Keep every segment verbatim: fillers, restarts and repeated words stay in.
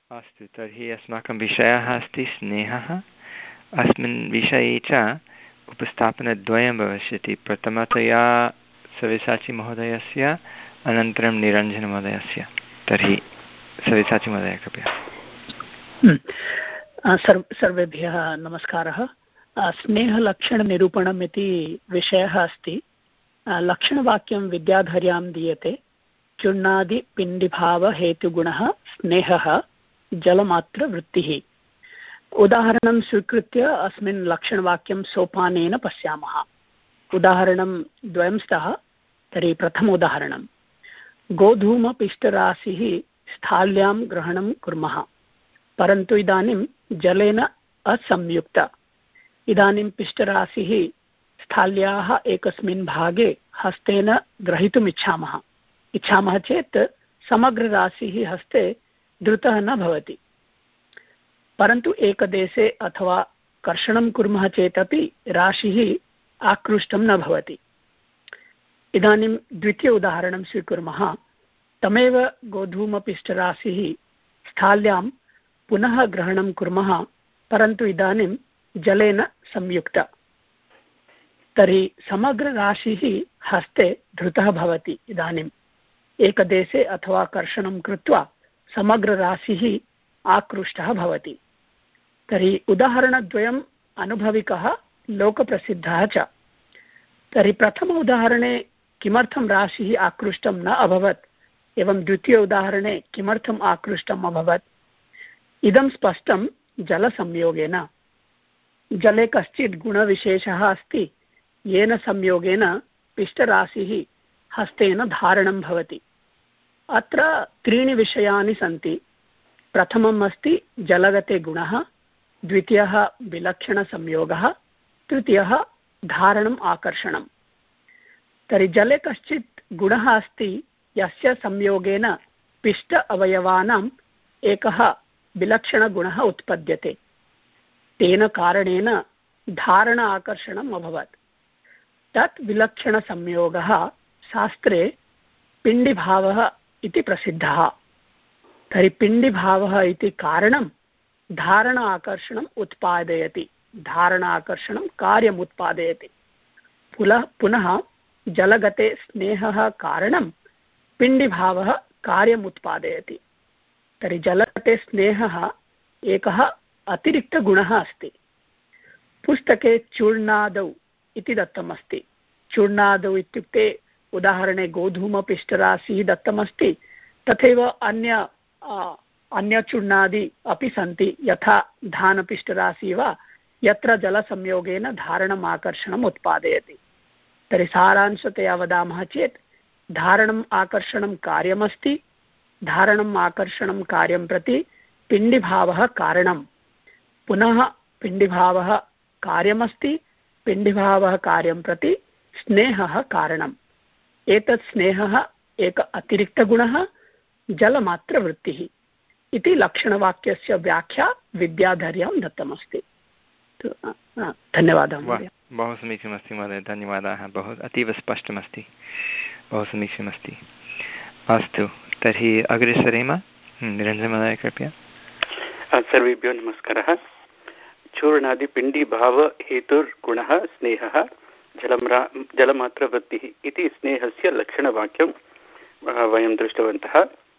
अस्तु, तर्हि अस्माकं विषयः अस्ति स्नेहः। अस्मिन् विषये च उपस्थापनद्वयं भविष्यति, प्रथमतया सव्यसाचीमहोदयस्य, अनन्तरं निरञ्जनमहोदयस्य। तर्हि सव्यसाचीमहोदय कृपया। सर्व सर्वेभ्यः नमस्कारः। स्नेहलक्षणनिरूपणम् इति विषयः अस्ति। लक्षणवाक्यं विद्याधर्यां दीयते। चूर्णादिपिण्डिभावहेतुगुणः स्नेहः जलमात्रवृत्तिः। उदाहरणं स्वीकृत्य अस्मिन् लक्षणवाक्यं सोपानेन पश्यामः। उदाहरणं द्वयं स्तः। तर्हि प्रथम उदाहरणं, गोधूमपिष्टराशिः स्थाल्यां ग्रहणं कुर्मः, परन्तु इदानीं जलेन असंयुक्त। इदानीं पिष्टराशिः स्थाल्याः एकस्मिन् भागे हस्तेन ग्रहीतुम् इच्छामः इच्छामः चेत् समग्रराशिः हस्ते द्रुतः न भवति, परन्तु एकदेशे अथवा कर्षणं कुर्मः चेदपि राशिः आकृष्टं न भवति। इदानीं द्वितीय उदाहरणं स्वीकुर्मः। तमेव गोधूमपिष्टराशिः स्थाल्यां पुनः ग्रहणं कुर्मः, परन्तु इदानीं जलेन संयुक्त। तर्हि समग्रराशिः हस्ते धृतः भवति। इदानीम् एकदेशे अथवा कर्षणं कृत्वा समग्रराशिः आकृष्टः भवति। तर्हि उदाहरणद्वयम् अनुभविकः, लोकप्रसिद्धः च। तर्हि प्रथम उदाहरणे किमर्थं राशिः आकृष्टं न अभवत्, एवं द्वितीय उदाहरणे किमर्थम् आकृष्टम् अभवत्, इदं स्पष्टं जलसंयोगेन। जले कश्चित् गुणविशेषः अस्ति येन संयोगेन पिष्टराशिः हस्तेन धारणं भवति। अत्र त्रीणि विषयानि सन्ति। प्रथमम् अस्ति जलगते गुणः, द्वितीयः विलक्षणसंयोगः, तृतीयः धारणम् आकर्षणम्। तर्हि जले कश्चित् गुणः अस्ति यस्य संयोगेन पिष्ट अवयवानाम् एकः विलक्षणगुणः उत्पद्यते। तेन कारणेन धारण आकर्षणम् अभवत्। तत् विलक्षणसंयोगः शास्त्रे पिण्डिभावः इति प्रसिद्धः। तर्हि पिण्डिभावः इति कारणं धारण आकर्षणम् उत्पादयति, धारण आकर्षणं कार्यम् उत्पादयति। पुनः पुनः जलगते स्नेहः कारणं पिण्डिभावः कार्यम् उत्पादयति। तर्हि जलगते स्नेहः एकः अतिरिक्तगुणः अस्ति। पुस्तके चूर्णादौ इति दत्तमस्ति। चूर्णादौ इत्युक्ते उदाहरणे गोधूमपिष्टराशिः दत्तमस्ति, तथैव अन्य अन्यचूर्णादि अपि सन्ति, यथा धानपिष्टराशिः वा, यत्र जलसंयोगेन धारणम् आकर्षणम् उत्पादयति। तर्हि सारांशतया वदामः चेत् धारणम् आकर्षणं कार्यमस्ति, धारणम् आकर्षणं कार्यं प्रति पिण्डिभावः कारणं, पुनः पिण्डिभावः कार्यमस्ति, पिण्डिभावः कार्यं प्रति स्नेहः कारणम्। एतत् स्नेहः एक अतिरिक्तगुणः, जलमात्रवृत्तिः इति लक्षणवाक्यस्य व्याख्या विद्याधर्यां दत्तमस्ति। धन्यवादः महोदय। बहु समीचीनमस्ति महोदय, धन्यवादाः। बहु अतीव स्पष्टमस्ति, बहु समीचीनमस्ति। अस्तु, तर्हि अग्रे सरेम। निरञ्जनमहोदय कृपया। सर्वेभ्यो नमस्कारः। चूर्णादिपिण्डिभावहेतुर्गुणः स्नेहः जलम्रा जलमात्रवृत्तिः इति स्नेहस्य लक्षणवाक्यं वयं दृष्टवन्तः।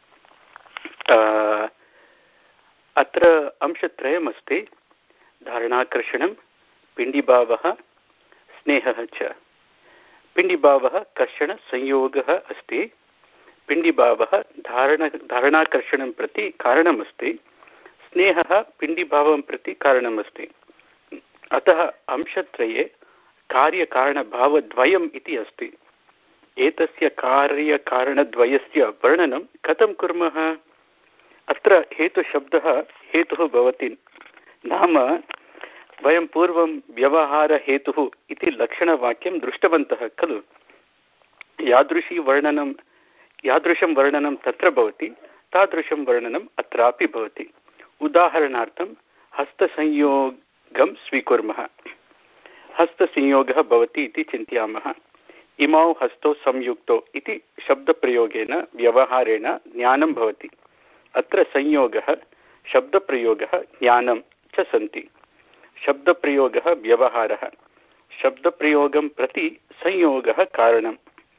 अत्र अंशत्रयमस्ति, धारणाकर्षणं, पिण्डिभावः, स्नेहः च। पिण्डिभावः कर्षणसंयोगः अस्ति। पिण्डिभावः धारण धारणाकर्षणं प्रति कारणमस्ति। स्नेहः पिण्डिभावं प्रति कारणमस्ति। अतः अंशत्रये कार्यकारणभावद्वयम् इति अस्ति। एतस्य कार्यकारणद्वयस्य वर्णनं कथं कुर्मः? अत्र हेतुशब्दः हेतुः भवति। नाम वयं पूर्वं व्यवहारहेतुः इति लक्षणवाक्यं दृष्टवन्तः खलु। यादृशी वर्णनं यादृशं वर्णनं तत्र भवति, तादृशं वर्णनम् अत्रापि भवति। उदाहरणार्थं हस्तसंयोगं स्वीकुर्मः। हस्तसंयोगः भवति इति चिन्तयामः। इमौ हस्तौ संयुक्तौ इति शब्दप्रयोगेन व्यवहारेण ज्ञानं भवति। अत्र संयोगः शब्दप्रयोगः ज्ञानं च सन्ति। शब्दप्रयोगः व्यवहारः, शब्दप्रयोगं प्रति संयोगः कारणं,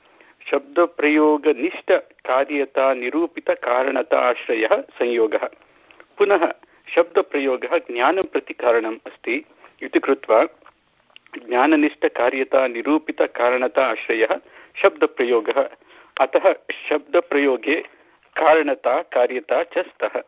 शब्दप्रयोगनिष्ठकार्यता निरूपितकारणता आश्रयः संयोगः। पुनः शब्दप्रयोगः ज्ञानं प्रति कारणम् अस्ति इति कृत्वा ज्ञाननिष्ठकार्यता निरूपितकारणता आश्रयः शब्दप्रयोगः। अतः शब्दप्रयोगे कारणता कार्यता च स्तः।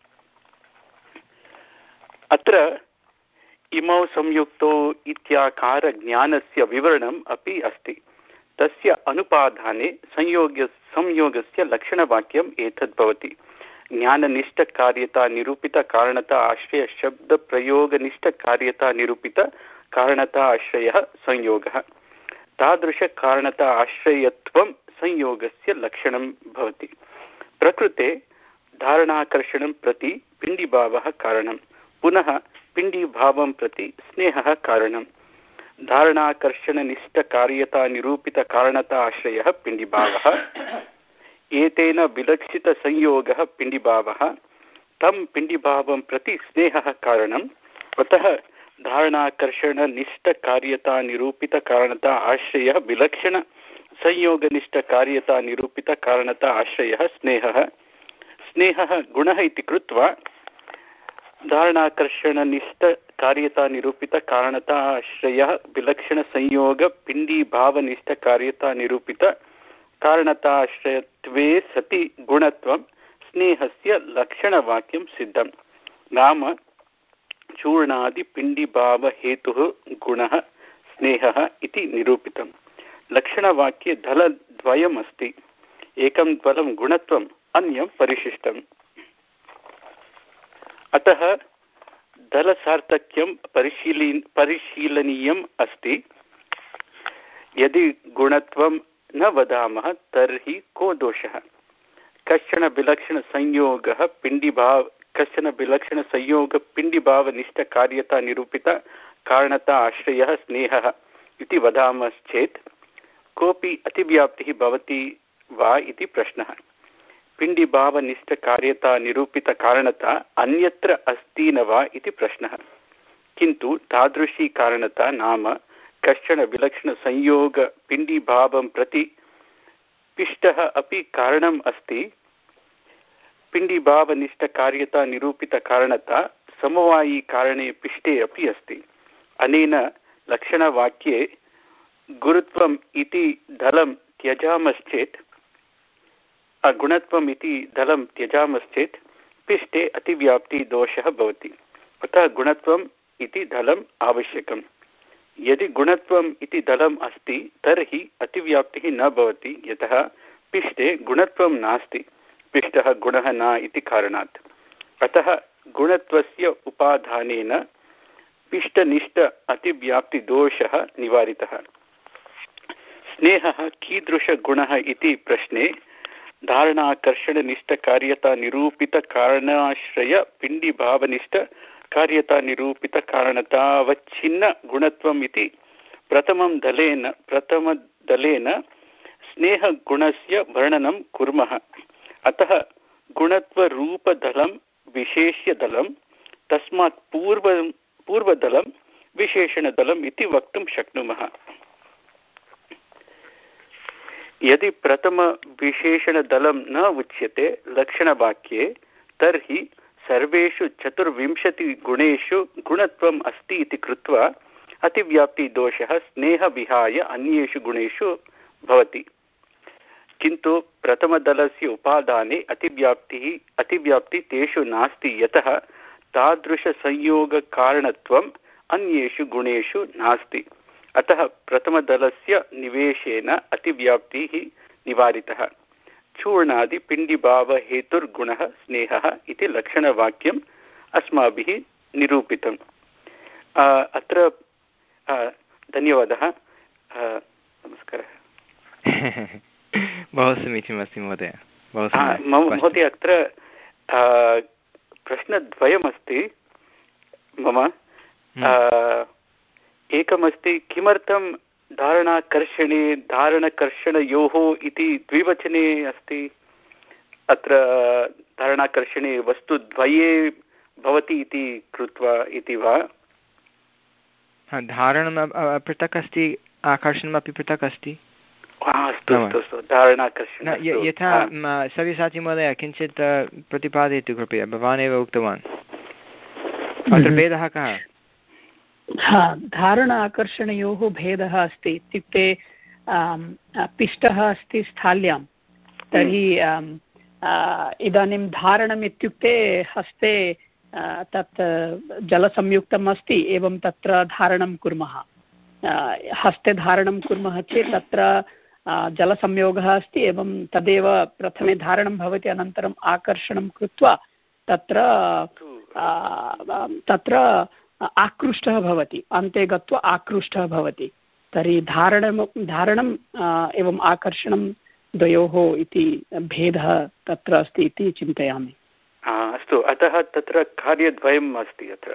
अत्र इमौ संयुक्तौ इत्याकारज्ञानस्य विवरणम् अपि अस्ति। तस्य अनुपादाने संयोग संयोगस्य लक्षणवाक्यम् एतद् भवति। ज्ञाननिष्ठकार्यता निरूपितकारणता आश्रय शब्दप्रयोगनिष्ठकार्यता निरूपितकारणता आश्रयः संयोगः। तादृशकारणता आश्रयत्वं संयोगस्य लक्षणं भवति। प्रकृते धारणाकर्षणं प्रति पिण्डिभावः कारणं, पुनः पिण्डिभावं प्रति स्नेहः कारणं। धारणाकर्षणनिष्ठकार्यता निरूपितकारणता आश्रयः पिण्डिभावः। एतेन विलक्षितसंयोगः पिण्डिभावः, तं पिण्डिभावं प्रति स्नेहः कारणम्। अतः धारणाकर्षणनिष्ठकार्यता निरूपितकारणता आश्रयः विलक्षणसंयोगनिष्ठकार्यता निरूपितकारणता आश्रयः स्नेहः। स्नेहः गुणः इति कृत्वा धारणाकर्षणनिष्ठकार्यता निरूपितकारणता आश्रयः विलक्षणसंयोगपिण्डीभावनिष्ठकार्यता निरूपितकारणताश्रयत्वे सति गुणत्वं स्नेहस्य लक्षणवाक्यं सिद्धं। नाम चूर्णादिपिण्डीभावहेतुः गुणः स्नेहः इति निरूपितं। लक्षणवाक्ये दलद्वयम् अस्ति, एकं दलं गुणत्वम्, अन्यं परिशिष्टम्। अतः दलसार्थक्यं परिशीली परिशीलनीयम् अस्ति। यदि गुणत्वं न वदामः तर्हि को दोषः? कश्चन विलक्षणसंयोगः पिण्डिभाव कश्चन विलक्षणसंयोगपिण्डिभावनिष्ठकार्यता निरूपितकारणता आश्रयः स्नेहः इति वदामश्चेत् कोऽपि अतिव्याप्तिः भवति वा इति प्रश्नः। पिण्डिभावनिष्ठकार्यता निरूपितकारणता अन्यत्र अस्ति न वा इति प्रश्नः। किन्तु तादृशी कारणता नाम कश्चन विलक्षणसंयोगपिण्डिभावं प्रति पिष्टः अपि कारणम् अस्ति। पिण्डिभावनिष्ठकार्यता निरूपितकारणता समवायिकारणे पिष्टे अपि अस्ति। अनेन लक्षणवाक्ये गुरुत्वम् इति दलं त्यजामश्चेत् गुणत्वम् इति दलं त्यजामश्चेत् पिष्टे अतिव्याप्तिदोषः भवति। अतः गुणत्वम् इति दलम् आवश्यकम्। यदि गुणत्वम् इति दलम् अस्ति तर्हि अतिव्याप्तिः न भवति, यतः पिष्टे गुणत्वं नास्ति, पिष्टः गुणः न इति कारणात्। अतः गुणत्वस्य उपादानेन पिष्टनिष्ठ अतिव्याप्तिदोषः निवारितः। स्नेहः कीदृशगुणः इति प्रश्ने धारणाकर्षणनिष्ठकार्यता निरूपितकारणाश्रय पिण्डिभावनिष्ठकार्यता निरूपितकारणतावच्छिन्न गुणत्वम् इति प्रथमं दलेन प्रथमदलेन स्नेहगुणस्य वर्णनं कुर्मः। अतः गुणत्वरूपदलं विशेष्यदलं, तस्मात् पूर्व पूर्वदलं विशेषणदलम् इति वक्तुं शक्नुमः। यदि प्रथमविशेषणदलं न उच्यते लक्षणवाक्ये तर्हि सर्वेषु चतुर्विंशतिगुणेषु गुणत्वम् अस्ति इति कृत्वा अतिव्याप्तिदोषः स्नेहविहाय अन्येषु गुणेषु भवति। किन्तु प्रथमदलस्य उपादाने अतिव्याप्तिः अतिव्याप्ति तेषु नास्ति, यतः तादृशसंयोगकारणत्वम् अन्येषु गुणेषु नास्ति। अतः प्रथमदलस्य निवेशेन अतिव्याप्तिः निवारितः। चूर्णादिपिण्डिभावहेतुर्गुणः स्नेहः इति लक्षणवाक्यम् अस्माभिः निरूपितम्। अत्र धन्यवादः, नमस्कारः। बहु समीचीनमस्ति महोदय। महोदय, अत्र प्रश्नद्वयमस्ति मम। एकमस्ति किमर्थं धारणाकर्षणे धारणकर्षणयोः इति द्विवचने अस्ति। अत्र धारणाकर्षणे वस्तुद्वये भवति इति कृत्वा इति वा? धारणं पृथक् अस्ति, आकर्षणमपि पृथक् अस्ति। यथा सव्यसाची महोदय किञ्चित् प्रतिपादयतु कृपया, भवान् एव उक्तवान्। अत्र भेदः कः? धारण आकर्षणयोः भेदः अस्ति इत्युक्ते पिष्टः अस्ति स्थाल्यां, तर्हि इदानीं धारणम् इत्युक्ते हस्ते तत् जलसंयुक्तम् अस्ति, एवं तत्र धारणं कुर्मः। हस्ते धारणं कुर्मः चेत् तत्र जलसंयोगः अस्ति, एवं तदेव प्रथमे धारणं भवति, अनन्तरम् आकर्षणं कृत्वा तत्र तत्र आकृष्टः भवति, अन्ते गत्वा आकृष्टः भवति। तर्हि धारणं धारणम् एवं आकर्षणं द्वयोः इति भेदः तत्र अस्ति इति चिन्तयामि। अस्तु, अतः तत्र कार्यद्वयम् अस्ति अत्र।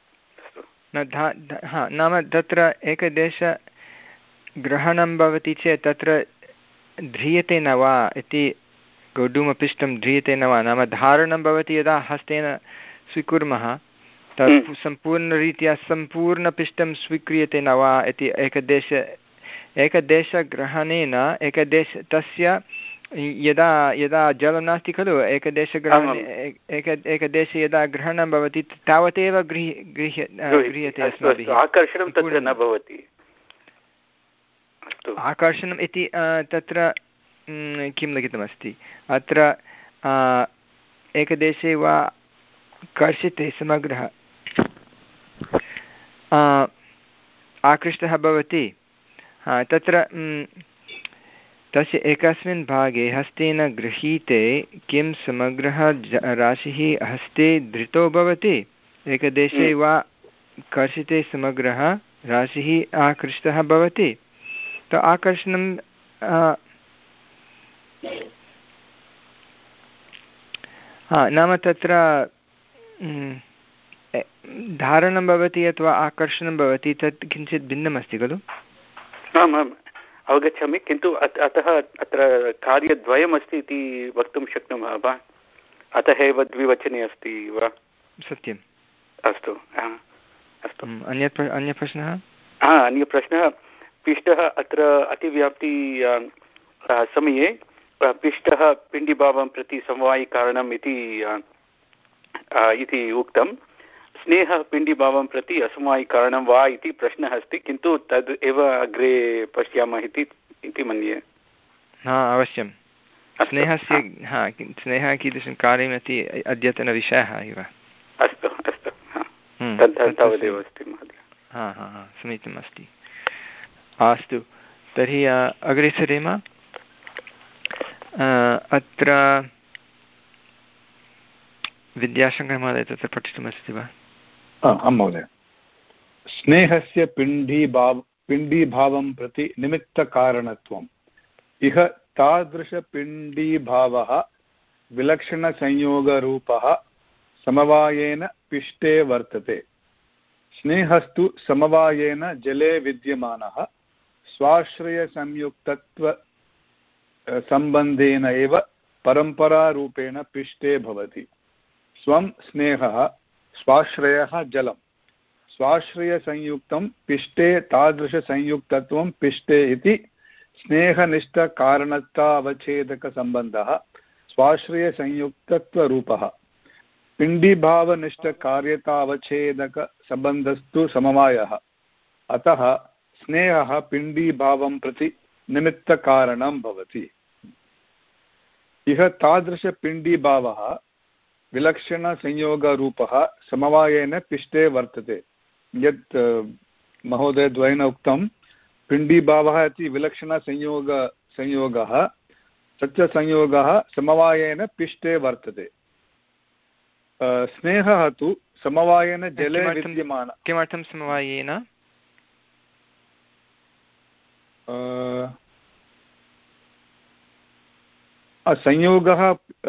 नाम तत्र एकदेशग्रहणं भवति चेत् तत्र ध्रियते न वा इति, गोडुमपिष्टं ध्रियते न वा, नाम धारणं भवति यदा हस्तेन स्वीकुर्मः तत् सम्पूर्णरीत्या सम्पूर्णपिष्टं स्वीक्रियते न वा इति। एकदेश एकदेशग्रहणेन एकदेश तस्य यदा यदा जलं नास्ति खलु, एकदेशग्रहणे एक एकदेशे यदा ग्रहणं भवति तावदेव गृह् गृह्य गृह्यते अस्माभिः, आकर्षणं तत्र न भवति। आकर्षणम् इति तत्र किं लिखितमस्ति अत्र, एकदेशे वा कर्षिते समग्रः आकृष्टः भवति, तत्र तस्य एकस्मिन् भागे हस्तेन गृहीते किं समग्रः राशिः हस्ते धृतो भवति, एकदेशे वा कर्षिते समग्रः राशिः आकृष्टः भवति, तो आकर्षणं हा नाम तत्र धारणं भवति अथवा आकर्षणं भवति, तत् किञ्चित् भिन्नमस्ति खलु? आम् आम् अवगच्छामि, किन्तु अतः अत्र कार्यद्वयमस्ति इति वक्तुं शक्नुमः वा? अतः एव द्विवचने अस्ति वा? सत्यम्। अस्तु अस्तु। अन्यत् अन्यः प्रश्नः? हा अन्यप्रश्नः, पिष्टः अत्र अतिव्याप्ति समये पिष्टः पिण्डिभावं प्रति समवायिकारणम् इति इति उक्तं, स्नेहः पिण्डिभावं प्रति असमवायिकारणं वा इति प्रश्नः अस्ति, किन्तु तद् एव अग्रे पश्यामः इति इति मन्ये। हा अवश्यं, स्नेहस्य हा स्नेहः कीदृशं कार्यमिति अद्यतनविषयः एव। अस्तु अस्तु, तद् तावदेव अस्ति महोदय। हा हा हा समीचीनम् अस्ति। अस्तु, तर्हि अग्रे सरेम। अत्र विद्याशङ्करमहोदय तत्र पठितुमस्ति वा? आं महोदय। स्नेहस्य पिण्डीभाव पिण्डीभावं प्रति निमित्तकारणत्वम् इह तादृशपिण्डीभावः विलक्षणसंयोगरूपः समवायेन पिष्टे वर्तते। स्नेहस्तु समवायेन जले विद्यमानः स्वाश्रयसंयुक्तत्व सम्बन्धेन एव परम्परारूपेण पिष्टे भवति। स्वं स्नेहः, स्वाश्रयः जलं, स्वाश्रयसंयुक्तं पिष्टे तादृशसंयुक्तत्वं पिष्टे इति स्नेहनिष्ठकारणतावच्छेदकसम्बन्धः स्वाश्रयसंयुक्तत्वरूपः। पिण्डीभावनिष्ठकार्यतावच्छेदकसम्बन्धस्तु समवायः, अतः स्नेहः पिण्डीभावं प्रति निमित्तकारणं भवति। इह तादृशपिण्डीभावः विलक्षणसंयोगरूपः समवायेन पिष्टे वर्तते। यत् महोदयद्वयेन उक्तं पिण्डीभावः इति विलक्षणसंयोग संयोगः, सत्यसंयोगः समवायेन पिष्टे वर्तते। स्नेहः तु समवायेन जले विद्यमान। किमर्थं समवायेन? संयोगः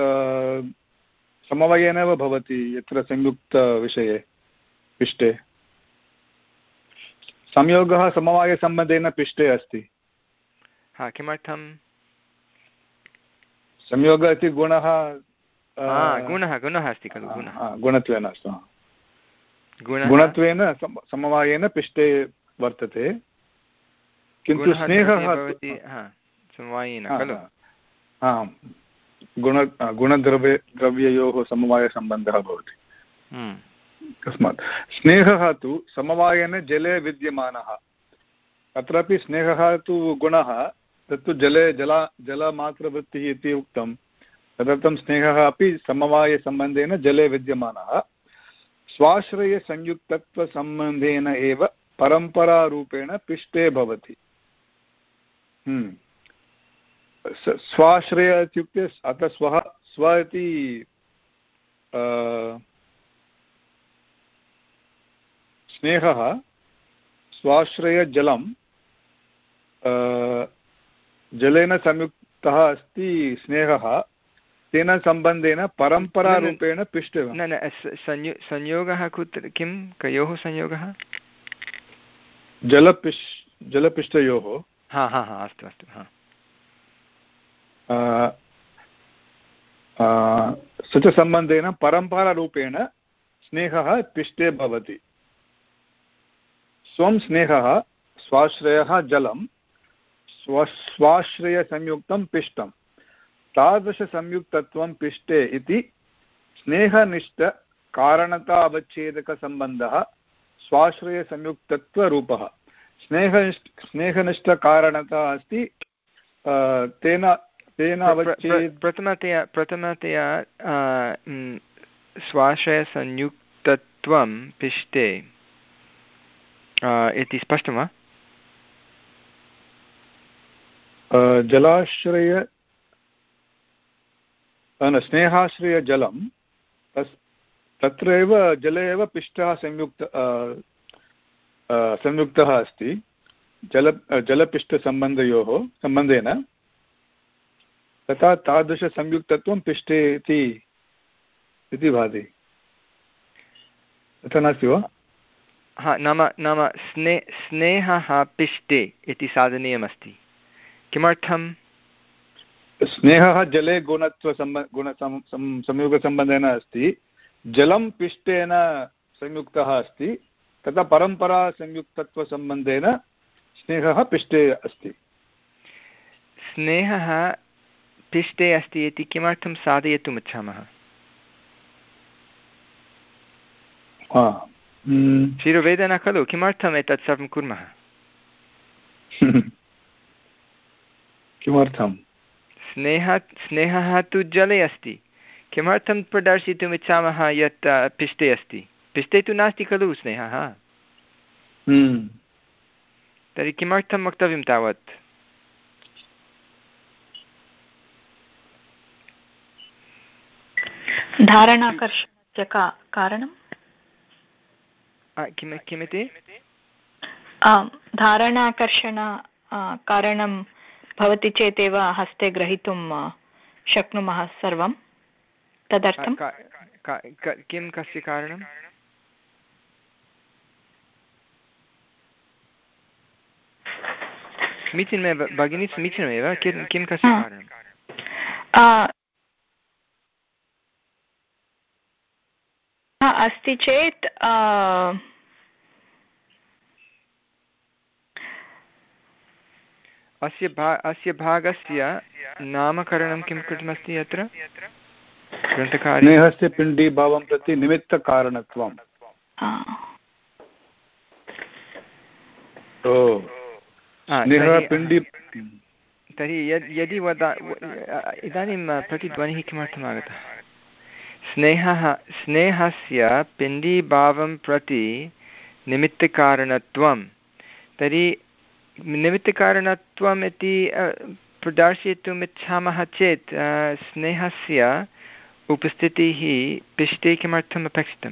समवायेन एव भवति यत्र संयुक्तविषये पिष्टे। संयोगः समवायसम्बन्धेन पिष्टे अस्ति। हा किमर्थं? संयोगः इति गुणः गुणः गुणः अस्ति खलु गुणः गुणत्वेन अस्तु गुणत्वेन समवायेन पिष्टे वर्तते किन्तु स्नेहः समवायेन खलु आम् गुण गुणद्रव्य द्रव्ययोः समवायसम्बन्धः भवति तस्मात् स्नेहः तु समवायेन जले विद्यमानः अत्रापि स्नेहः तु गुणः तत्तु जले जला जलमात्रवृत्तिः इति उक्तं तदर्थं स्नेहः अपि समवायसम्बन्धेन जले विद्यमानः स्वाश्रयसंयुक्तत्वसम्बन्धेन एव परम्परारूपेण पिष्टे भवति स्वाश्रय इत्युक्ते अत्र स्वः स्व इति स्नेहः स्वाश्रयजलं जलेन संयुक्तः अस्ति स्नेहः तेन सम्बन्धेन परम्परारूपेण पिष्टे न न संयोगः कुत्र किं कयोः संयोगः जलपिष् जलपिष्टयोः हा हा हा अस्तु अस्तु हा स च सम्बन्धेन परम्परारूपेण स्नेहः पिष्टे भवति स्वं स्नेहः स्वाश्रयः जलं स्व स्वाश्रयसंयुक्तं पिष्टं तादृशसंयुक्तत्वं पिष्टे इति स्नेहनिष्ठकारणतावच्छेदकसम्बन्धः स्वाश्रयसंयुक्तत्वरूपः स्नेहनिष्ठ स्नेहनिष्ठकारणता अस्ति तेन तेन अवच्छेद प्रथमतया प्रथमतया स्वाश्रयसंयुक्तत्वं पिष्टे इति स्पष्टं वा जलाश्रय न स्नेहाश्रयजलं तस् तत्र एव जले एव पिष्टः संयुक्त संयुक्तः अस्ति जल जलपिष्टसम्बन्धयोः सम्बन्धेन तथा तादृशसंयुक्तत्वं पिष्टे इति इति भाति तथा नास्ति वा हा नाम नाम स्ने स्नेहः पिष्टे इति साधनीयमस्ति किमर्थं स्नेहः जले गुणत्वसम्ब गुण संयोगसम्बन्धेन अस्ति जलं पिष्टेन संयुक्तः अस्ति तथा परम्परासंयुक्तत्वसम्बन्धेन स्नेहः पिष्टे अस्ति स्नेहः पिष्टे अस्ति इति किमर्थं साधयितुम् इच्छामः शिरोवेदना खलु किमर्थम् एतत् सर्वं कुर्मः किमर्थं स्नेहः स्नेहः तु जले अस्ति किमर्थं प्रदर्शितुम् इच्छामः यत् पिष्टे अस्ति पिष्टे तु नास्ति खलु स्नेहः तर्हि किमर्थं वक्तव्यं तावत् धारणाकर्षणस्य कारणं किं किमिति धारणाकर्षण कारणं भवति चेदेव हस्ते ग्रहीतुं शक्नुमः सर्वं तदर्थं किं कस्य कारणं समीचीनमेव भगिनी समीचीनमेव किं किं कस्य कारणं अस्ति चेत् अस्य भा अस्य भागस्य नामकरणं किं कृतमस्ति अत्र ग्रन्थकारे स्नेहस्य पिण्डीभावं प्रति निमित्तकारणत्वं तर्हि यदि वदा इदानीं प्रतिध्वनिः किमर्थम् आगतः स्नेहः स्नेहस्य पिण्डीभावं प्रति निमित्तकारणत्वं तर्हि निमित्तकारणत्वम् इति प्रदर्शयितुम् इच्छामः चेत् स्नेहस्य उपस्थितिः पिष्टे किमर्थम् अपेक्षितम्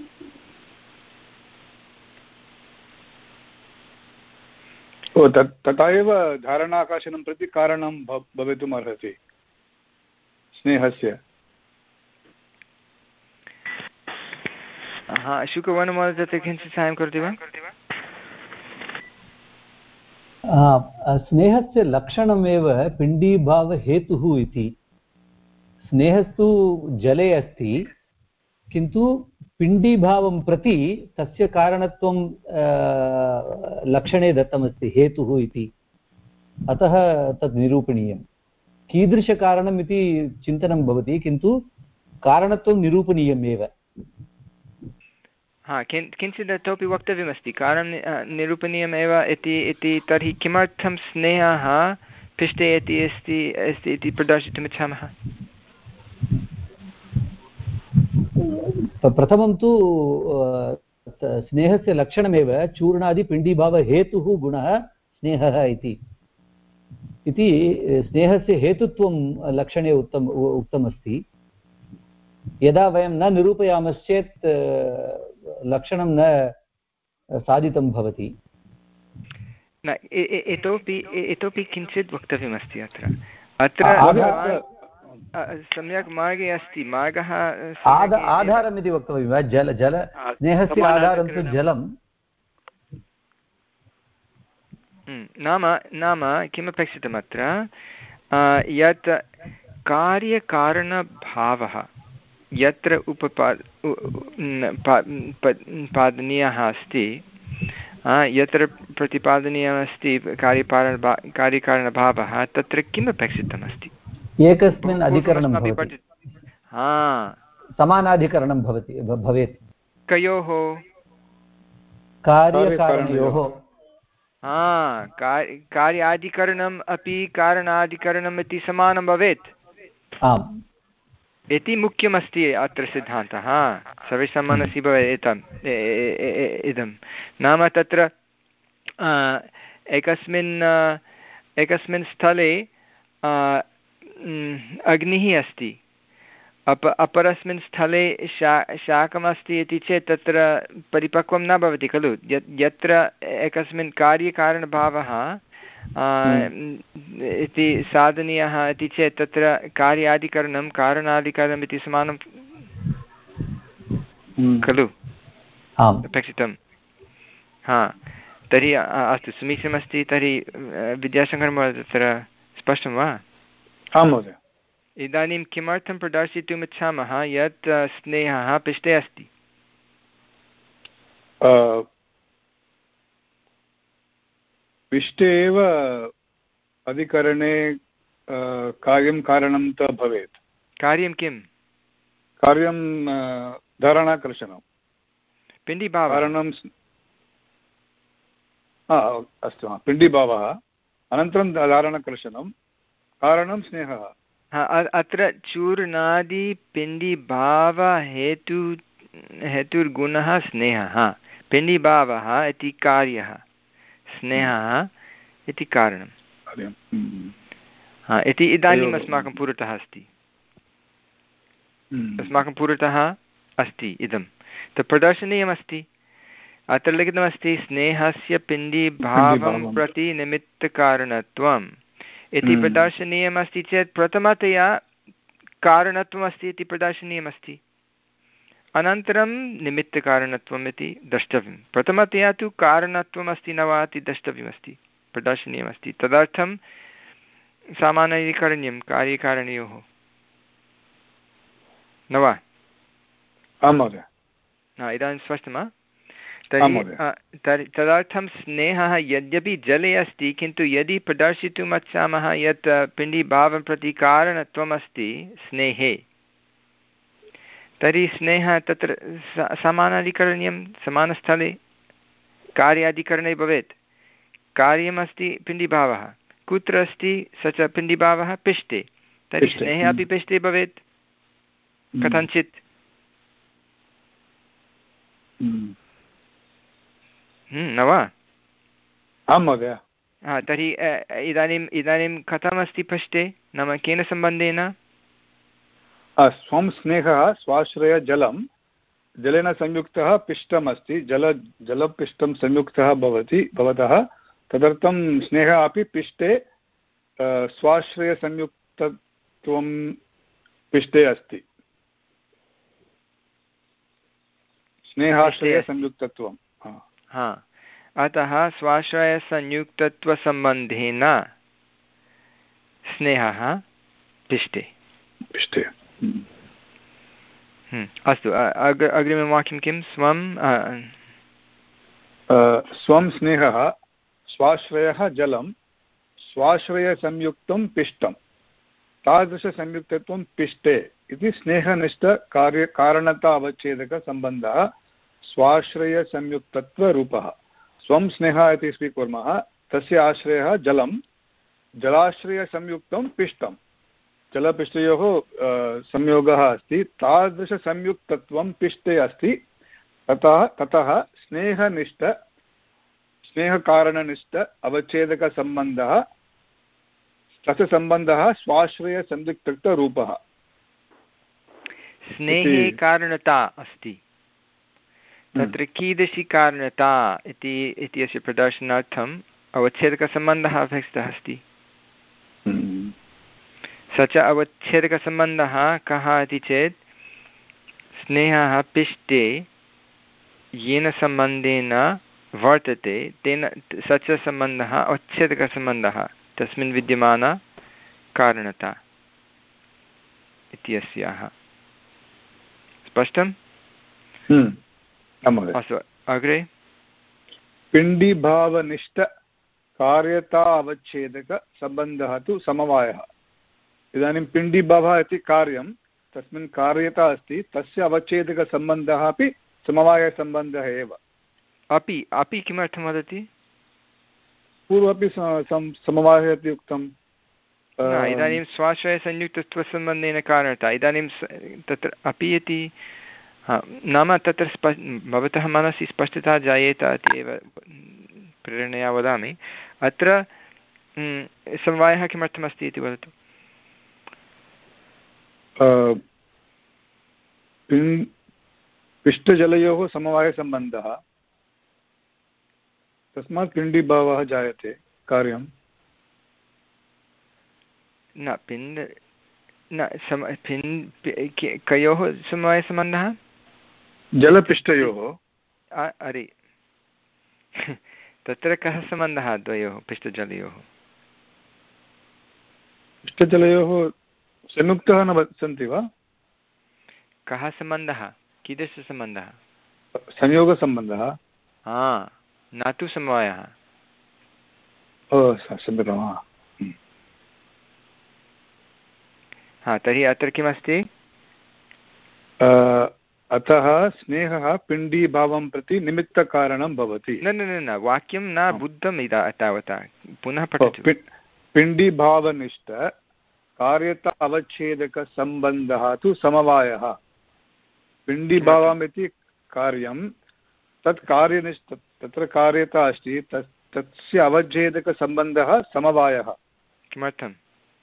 ओ तत् तथा एव धारणाकर्षणं प्रति कारणं भवितुम् अर्हति स्नेहस्य हा शुकवर्णमहोदय तत्र किञ्चित् साहाय्यं करोति वा स्नेहस्य लक्षणमेव पिण्डीभावहेतुः इति स्नेहस्तु जले अस्ति किन्तु पिण्डीभावं प्रति तस्य कारणत्वं लक्षणे दत्तमस्ति हेतुः इति, अतः तत् निरूपणीयं। कीदृशकारणम् इति चिन्तनं भवति, किन्तु कारणत्वं निरूपणीयम् एव। हा, किं किञ्चित् इतोपि वक्तव्यमस्ति, कारणं निरूपणीयमेव इति इति तर्हि किमर्थं स्नेहः पिष्टे इति अस्ति अस्ति इति प्रदर्शितुमिच्छामः? प्रथमं तु स्नेहस्य लक्षणमेव चूर्णादिपिण्डीभावहेतुः गुणः स्नेहः इति इति स्नेहस्य हेतुत्वं लक्षणे उक्तम् उक्तमस्ति। यदा वयं न निरूपयामश्चेत् लक्षणं न साधितं भवति। न, इतोपि इतोपि किञ्चित् वक्तव्यमस्ति अत्र अत्र सम्यक् मार्गे अस्ति, मार्गः आधारम् इति वक्तव्यं वा? जल जल स्नेहस्य आधारं तु जलं। नाम नाम किमपेक्षितम् अत्र, यत् कार्यकारणभावः यत्र उपपा पादनीयः अस्ति, यत्र प्रतिपादनीयमस्ति कार्यकारण कार्यकारणभावः, तत्र किमपेक्षितमस्ति? एकस्मिन् अधिकरणं भवति, समानाधिकरणं भवति भवेत्। कयोः? कार्यकारणयोः। हा, कार्याधिकरणम् अपि कारणाधिकरणम् इति समानं भवेत्। आम्, इति मुख्यमस्ति अत्र सिद्धान्तः, सर्वेषां मनसि भवेत् एतम् इदं। नाम तत्र एकस्मिन् एकस्मिन् स्थले अग्निः अस्ति, अप अपरस्मिन् स्थले शा शाकमस्ति इति चेत् तत्र परिपक्वं न भवति खलु। यत् यत्र एकस्मिन् कार्यकारणभावः इति साधनीयः इति चेत् तत्र कार्याधिकरणं कारणाधिकरणम् इति समानं खलु अपेक्षितं। हा, तर्हि अस्तु, समीचीनमस्ति। तर्हि विद्याशङ्करमहोदय, तत्र स्पष्टं वा? आं महोदय। इदानीं किमर्थं प्रदर्शितुम् इच्छामः यत् स्नेहः पिष्टे अस्ति? पिष्टे एव अधिकरणे कार्यं कारणं च भवेत्। कार्यं किं? कार्यं धारणाकर्षणं पिण्डीभावः। कारणं अस्तु, पिण्डीभावः, अनन्तरं धारणकर्षणं, कारणं स्नेहः। अत्र चूर्णादिपिण्डीभावहेतु हेतुर्गुणः स्नेहः, पिण्डीभावः इति कार्यः, स्नेहः इति कारणं इति इदानीम् अस्माकं पुरतः अस्ति। अस्माकं पुरतः अस्ति इदं तत् प्रदर्शनीयमस्ति। अत्र लिखितमस्ति स्नेहस्य पिण्डीभावं प्रति निमित्तकारणत्वम् इति प्रदर्शनीयमस्ति चेत् प्रथमतया कारणत्वमस्ति इति प्रदर्शनीयमस्ति, अनन्तरं निमित्तकारणत्वम् इति द्रष्टव्यं। प्रथमतया तु कारणत्वमस्ति न वा इति द्रष्टव्यमस्ति, प्रदर्शनीयमस्ति। तदर्थं सामान्यीकरणीयं कार्यकारणयोः, न वा? आं महोदय। इदानीं स्पष्टं वा? तर्हि तर्हि तदर्थं स्नेहः यद्यपि जले अस्ति, किन्तु यदि प्रदर्शितुम् इच्छामः यत् पिण्डीभावं प्रति कारणत्वम् अस्ति स्नेहे, तर्हि स्नेहः तत्र समानाधिकरणीयं, समानस्थले कार्याधिकरणे भवेत्। कार्यमस्ति पिण्डीभावः, कुत्र अस्ति स च पिण्डीभावः? पिष्टे। तर्हि स्नेहः अपि पिष्टे भवेत् कथञ्चित्। न वा? आं महोदय। तर्हि इदानीम् इदानीं कथमस्ति पिष्टे, नाम केन सम्बन्धेन? स्वं स्नेहः स्वाश्रयजलं, जलेन संयुक्तः पिष्टमस्ति, जल जलपिष्टं संयुक्तः भवति भवतः, तदर्थं स्नेहः अपि पिष्टे स्वाश्रयसंयुक्तत्वं पिष्टे अस्ति। स्नेहाश्रयसंयुक्तत्वं। हा, अतः स्वाश्रयसंयुक्तत्वसम्बन्धेन स्नेहः पिष्टे। पिष्टे अस्तु अग् अग्रिमं वाक्यं किं स्वं स्वं स्नेहः स्वाश्रयः जलं स्वाश्रयसंयुक्तं पिष्टं तादृशसंयुक्तत्वं पिष्टे इति स्नेहनिष्ठकार्य कारणता अवच्छेदकसम्बन्धः स्वाश्रयसंयुक्तत्वरूपः। स्वं स्नेहः इति स्वीकुर्मः, तस्य आश्रयः जलं, जलाश्रयसंयुक्तं पिष्टं, जलपिष्टयोः संयोगः अस्ति, तादृशसंयुक्तत्वं पिष्टे अस्ति। ततः ततः स्नेहनिष्ठ स्नेहकारणनिष्ठ अवच्छेदकसम्बन्धः, तस्य सम्बन्धः स्वाश्रयसंयुक्तरूपः। स्नेहे कारणता अस्ति, तत्र कीदृशी कारणता इति इत्यस्य प्रदर्शनार्थम् अवच्छेदकसम्बन्धः अपेक्षितः अस्ति। स च अवच्छेदकसम्बन्धः कः इति चेत् स्नेहः पिष्टे येन सम्बन्धेन वर्तते तेन स च सम्बन्धः अवच्छेदकसम्बन्धः, तस्मिन् विद्यमाना कारणता इत्यस्याः। स्पष्टम्? अस्तु अग्रे। पिण्डीभावनिष्ठ कार्यता अवच्छेदकसम्बन्धः तु समवायः। इदानीं पिण्डीभावः इति कार्यं, तस्मिन् कार्यता अस्ति, तस्य अवच्छेदकसम्बन्धः अपि समवायसम्बन्धः एव। अपि अपि किमर्थं वदति? पूर्वमपि समवायः इति उक्तम्। इदानीं स्वाश्रयसंयुक्तत्वसम्बन्धेन कारणता, इदानीं तत्र अपि इति नाम तत्र स्प भवतः मनसि स्पष्टता जायेत इति एव प्रेरणया वदामि। अत्र समवायः किमर्थमस्ति इति वदतु। पिष्टजलयोः समवायसम्बन्धः, तस्मात् पिण्डीभावः जायते कार्यं। न पिण्ड न सम पिण्ड कयोः समवायसम्बन्धः? जलपिष्टयोः। अरे तत्र कः सम्बन्धः द्वयोः पिष्टजलयोः? पिष्टजलयोः संयुक्तः न सन्ति वा? कः सम्बन्धः? कीदृशसम्बन्धः? संयोगसम्बन्धः। हा, न तु समवायः। हा, तर्हि अत्र किमस्ति? अतः स्नेहः पिण्डीभावं प्रति निमित्तकारणं भवति। न न न वाक्यं न बुद्धम् इदा तावता, पुनः पठतु। पिण्डीभावनिष्ठ कार्यता अवच्छेदकसम्बन्धः तु समवायः। पिण्डीभावम् इति कार्यं, तत् कार्यनिष्ठ, तत्र कार्यता अस्ति, तत् तस्य अवच्छेदकसम्बन्धः समवायः। किमर्थम्?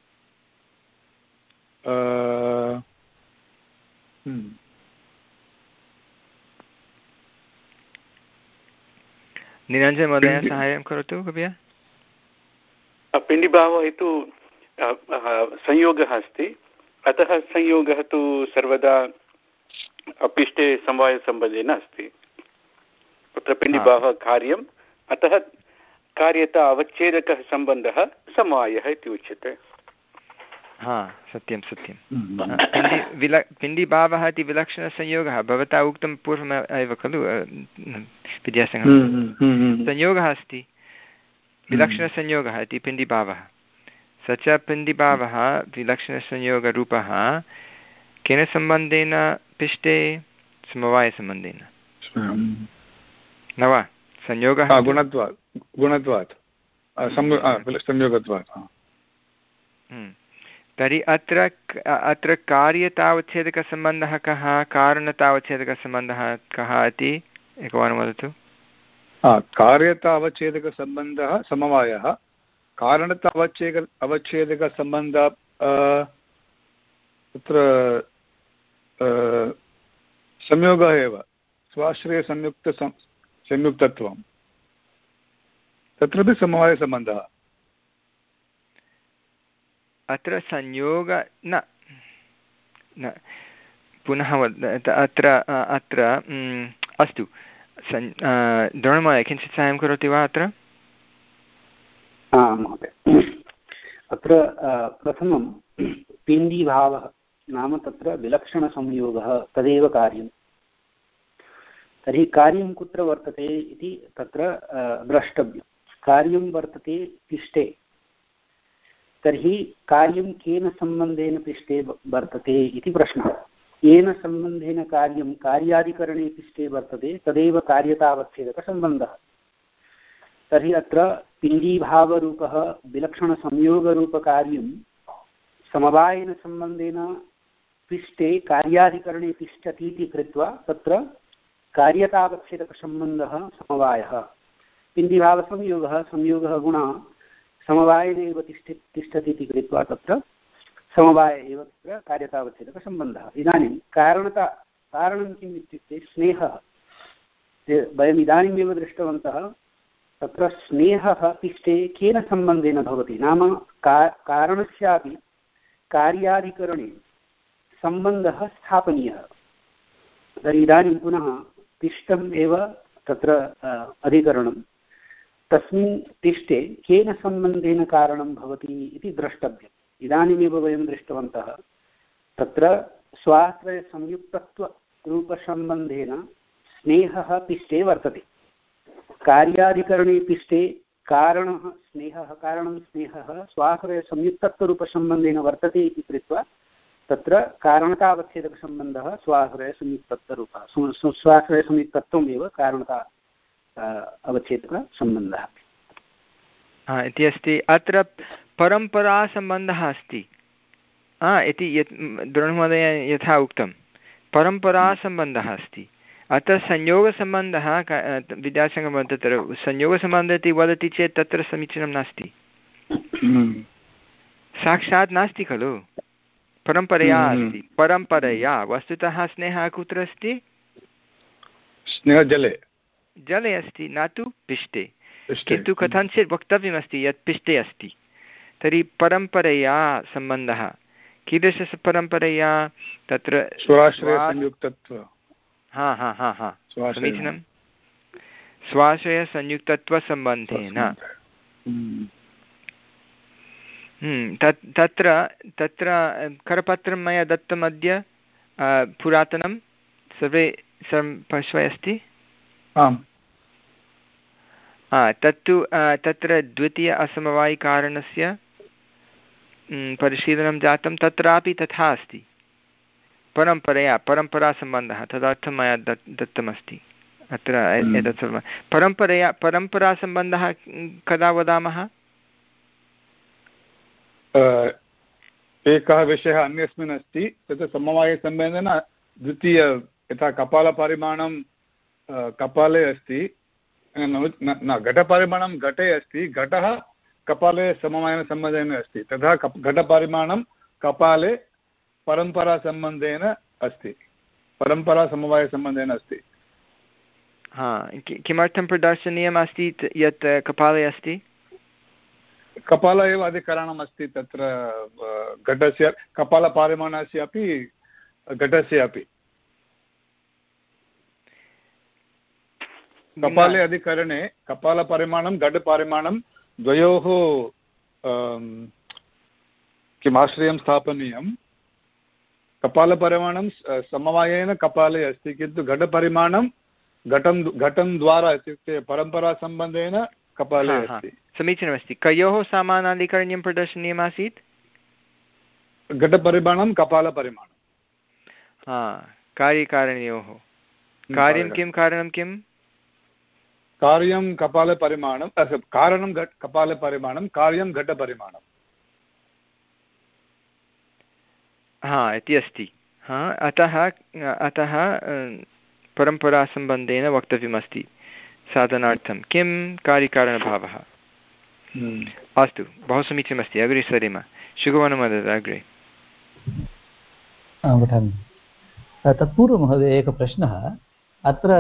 निरञ्जन महोदय साहाय्यं करोतु कृपया। पिण्डीभावः तु संयोगः अस्ति, अतः संयोगः तु सर्वदा अपिष्टे समवायसम्बन्धेन अस्ति। तत्र पिण्डीभावः कार्यम्, अतः कार्यता अवच्छेदकः सम्बन्धः समवायः इति उच्यते। हा, सत्यं सत्यं। पिण्डि विल पिण्डीभावः इति विलक्षणसंयोगः भवता उक्तं पूर्वम् एव खलु विद्यासङ्घ। संयोगः अस्ति, विलक्षणसंयोगः इति पिण्डीभावः। स च पिण्डीभावः विलक्षणसंयोगरूपः केन सम्बन्धेन पिष्टे? समवायसम्बन्धेन न वा? संयोगः गुणत्वात् गुणत्वात् संयोगत्वात्। तर्हि अत्र अत्र कार्यतावच्छेदकसम्बन्धः कः, कारणतावच्छेदकसम्बन्धः कः इति एकवारं वदतु। कार्यतावच्छेदकसम्बन्धः समवायः, कारणतावच्छेद अवच्छेदकसम्बन्धः तत्र संयोगः एव, स्वाश्रयसंयुक्त संयुक्तत्वं, तत्रापि समवायसम्बन्धः। अत्र संयोग न न पुनः अत्र अत्र अस्तु, द्रोणमहोदय किञ्चित् साहाय्यं करोति वा अत्र? महोदय, अत्र प्रथमं पिण्डीभावः नाम तत्र विलक्षणसंयोगः तदेव कार्यं। तर्हि कार्यं कुत्र वर्तते इति तत्र द्रष्टव्यं। कार्यं वर्तते पिष्टे, तर्हि कार्यं केन सम्बन्धेन पिष्टे वर्तते इति प्रश्नः। येन सम्बन्धेन कार्यं कार्यादिकरणे पिष्टे वर्तते तदेव कार्यतावच्छेदकसम्बन्धः। तर्हि अत्र पिण्डीभावरूपः विलक्षणसंयोगरूपकार्यं समवायेन सम्बन्धेन पिष्टे कार्यादिकरणे तिष्ठति इति कृत्वा तत्र कार्यतावच्छेदकसम्बन्धः समवायः। पिण्डीभावसंयोगः संयोगः गुणः समवायेनैव तिष्ठति तिष्ठति इति कृत्वा तत्र समवाय एव तत्र कार्यतावच्छेदकसम्बन्धः। इदानीं कारणता कारणं किम् इत्युक्ते स्नेहः। वयम् इदानीमेव दृष्टवन्तः तत्र स्नेहः पिष्टे केन सम्बन्धेन भवति, नाम का कारणस्यापि कार्याधिकरणे सम्बन्धः स्थापनीयः। तर्हि इदानीं पुनः पिष्टम् एव तत्र अधिकरणं, तस्मिन् पिष्टे केन सम्बन्धेन कारणं भवति इति द्रष्टव्यम्। इदानीमेव वयं दृष्टवन्तः तत्र स्वाश्रयसंयुक्तत्वरूपसम्बन्धेन स्नेहः पिष्टे वर्तते। कार्याधिकरणे पिष्टे कारणः स्नेहः कारणं स्नेहः स्वाश्रयसंयुक्तत्वरूपसम्बन्धेन वर्तते इति कृत्वा तत्र कारणतावच्छेदकसम्बन्धः स्वाश्रयसंयुक्तत्वरूपः। स्वाश्रयसंयुक्तत्वमेव कारणता अवच्छेदकसम्बन्धः इति अस्ति। अत्र परम्परासम्बन्धः अस्ति इति यत् द्रोणमहोदय यथा उक्तं, परम्परासम्बन्धः अस्ति। अत्र संयोगसम्बन्धः विद्यासङ्गमः तत्र संयोगसम्बन्धः इति वदति चेत् तत्र समीचीनं नास्ति। साक्षात् नास्ति खलु, परम्परया अस्ति। परम्परया वस्तुतः स्नेहः कुत्र अस्ति? स्नेहः जले जले अस्ति, न तु पिष्टे। किन्तु कथञ्चित् वक्तव्यमस्ति यत् पिष्टे अस्ति। तर्हि परम्परया सम्बन्धः कीदृशस्य परम्परया? तत्र स्वाश्रयसंयुक्तत्व। हा हा हा हा समीचीनं। स्वाश्रयसंयुक्तत्वसम्बन्धेन तत् तत्र तत्र करपत्रं मया दत्तम् अद्य पुरातनं, सर्वे सर्वं पश्य अस्ति। आम् तत्तु तत्र द्वितीय असमवायिकारणस्य परिशीलनं जातं, तत्रापि तथा अस्ति। परम्परया परम्परासम्बन्धः तदर्थं मया दत् दत्तमस्ति अत्र एतत् सर्वं। परम्परया परम्परासम्बन्धः कदा वदामः? एकः विषयः अन्यस्मिन् अस्ति, तत्र समवायसम्बन्धेन द्वितीय यथा कपालपरिमाणं कपाले अस्ति, न घटपरिमाणं घटे अस्ति, घटः कपाले समवायेन सम्बन्धेन अस्ति, तथा घटपरिमाणं कपाले परम्परासम्बन्धेन अस्ति, परम्परासमवायसम्बन्धेन अस्ति। हा, किमर्थं प्रदर्शनीयम् अस्ति यत् कपाले अस्ति? कपाल एव अधिकरणम् अस्ति तत्र घटस्य कपालपरिमाणस्य अपि घटस्य अपि। कपाले अधिकरणे कपालपरिमाणं घटपरिमाणं द्वयोः किम् आश्रयं स्थापनीयं। कपालपरिमाणं समवायेन कपाले अस्ति, किन्तु घटपरिमाणं घटं घटं द्वारा इत्युक्ते परम्परासम्बन्धेन कपाले अस्ति। समीचीनमस्ति। कयोः समानाधिकरण्यं प्रदर्शनीयमासीत्? घटपरिमाणं कपालपरिमाणं। हा, कार्यकारणयोः। कार्यं किं कारणं किम्? कार्यं कपालपरिमाणं, कारणं घट कपालपरिमाणं, कार्यं घटपरिमाणं। हा इति अस्ति। हा, अतः अतः परम्परासम्बन्धेन वक्तव्यमस्ति साधनार्थं किं कार्यकारणभावः। अस्तु, बहु समीचीनमस्ति। अग्रे सरेम। शुभवनमदद अग्रे। पठामि। तत्पूर्वं महोदय एकः प्रश्नः। अत्र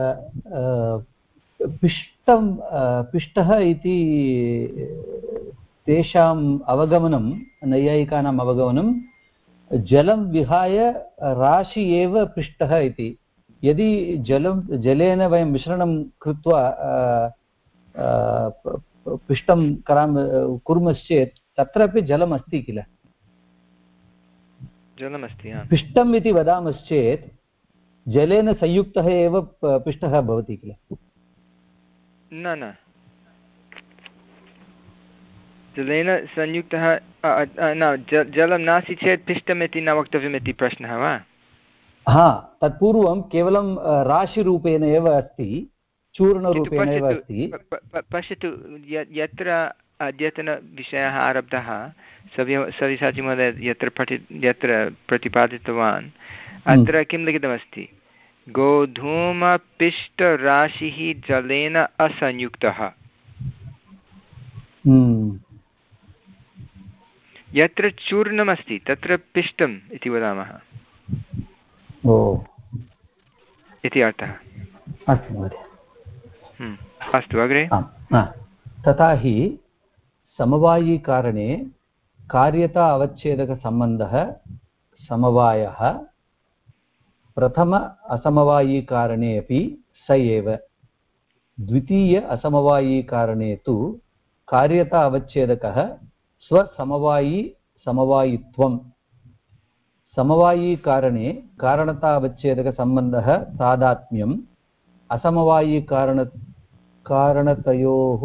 पिष्टं पिष्टः इति तेषाम् अवगमनं, नैयायिकानाम् अवगमनं जलं विहाय राशि एव पिष्टः इति। यदि जलं जलेन वयं मिश्रणं कृत्वा पिष्टं करामः कुर्मश्चेत् तत्रापि जलम् अस्ति किल? जलमस्ति पिष्टम् इति वदामश्चेत् जलेन संयुक्तः एव पिष्टः भवति किल? न न जलेन संयुक्तः न जलं नास्ति चेत् पिष्टमिति न वक्तव्यमिति प्रश्नः वा? हा, तत्पूर्वं केवलं राशिरूपेण एव अस्ति, चूर्णरूपेण एव अस्ति। पश्यतु, यत्र अद्यतनविषयः आरब्धः सव्य सव्यसाचिमहोदय यत्र पठि यत्र प्रतिपादितवान्, अत्र किं लिखितमस्ति? गोधूमपिष्टराशिः जलेन असंयुक्तः। यत्र चूर्णमस्ति तत्र पिष्टम् इति वदामः इति अर्थः। अस्तु महोदय, अस्तु अग्रे। तथा हि समवायीकारणे कार्यता अवच्छेदकसम्बन्धः समवायः, प्रथम असमवायीकारणे अपि स एव, द्वितीय असमवायीकारणे तु कार्यता अवच्छेदकः स्वसमवायी समवायित्वं, समवायीकारणे कारणतावच्छेदकसम्बन्धः तादात्म्यम्, असमवायीकारण कारणतयोः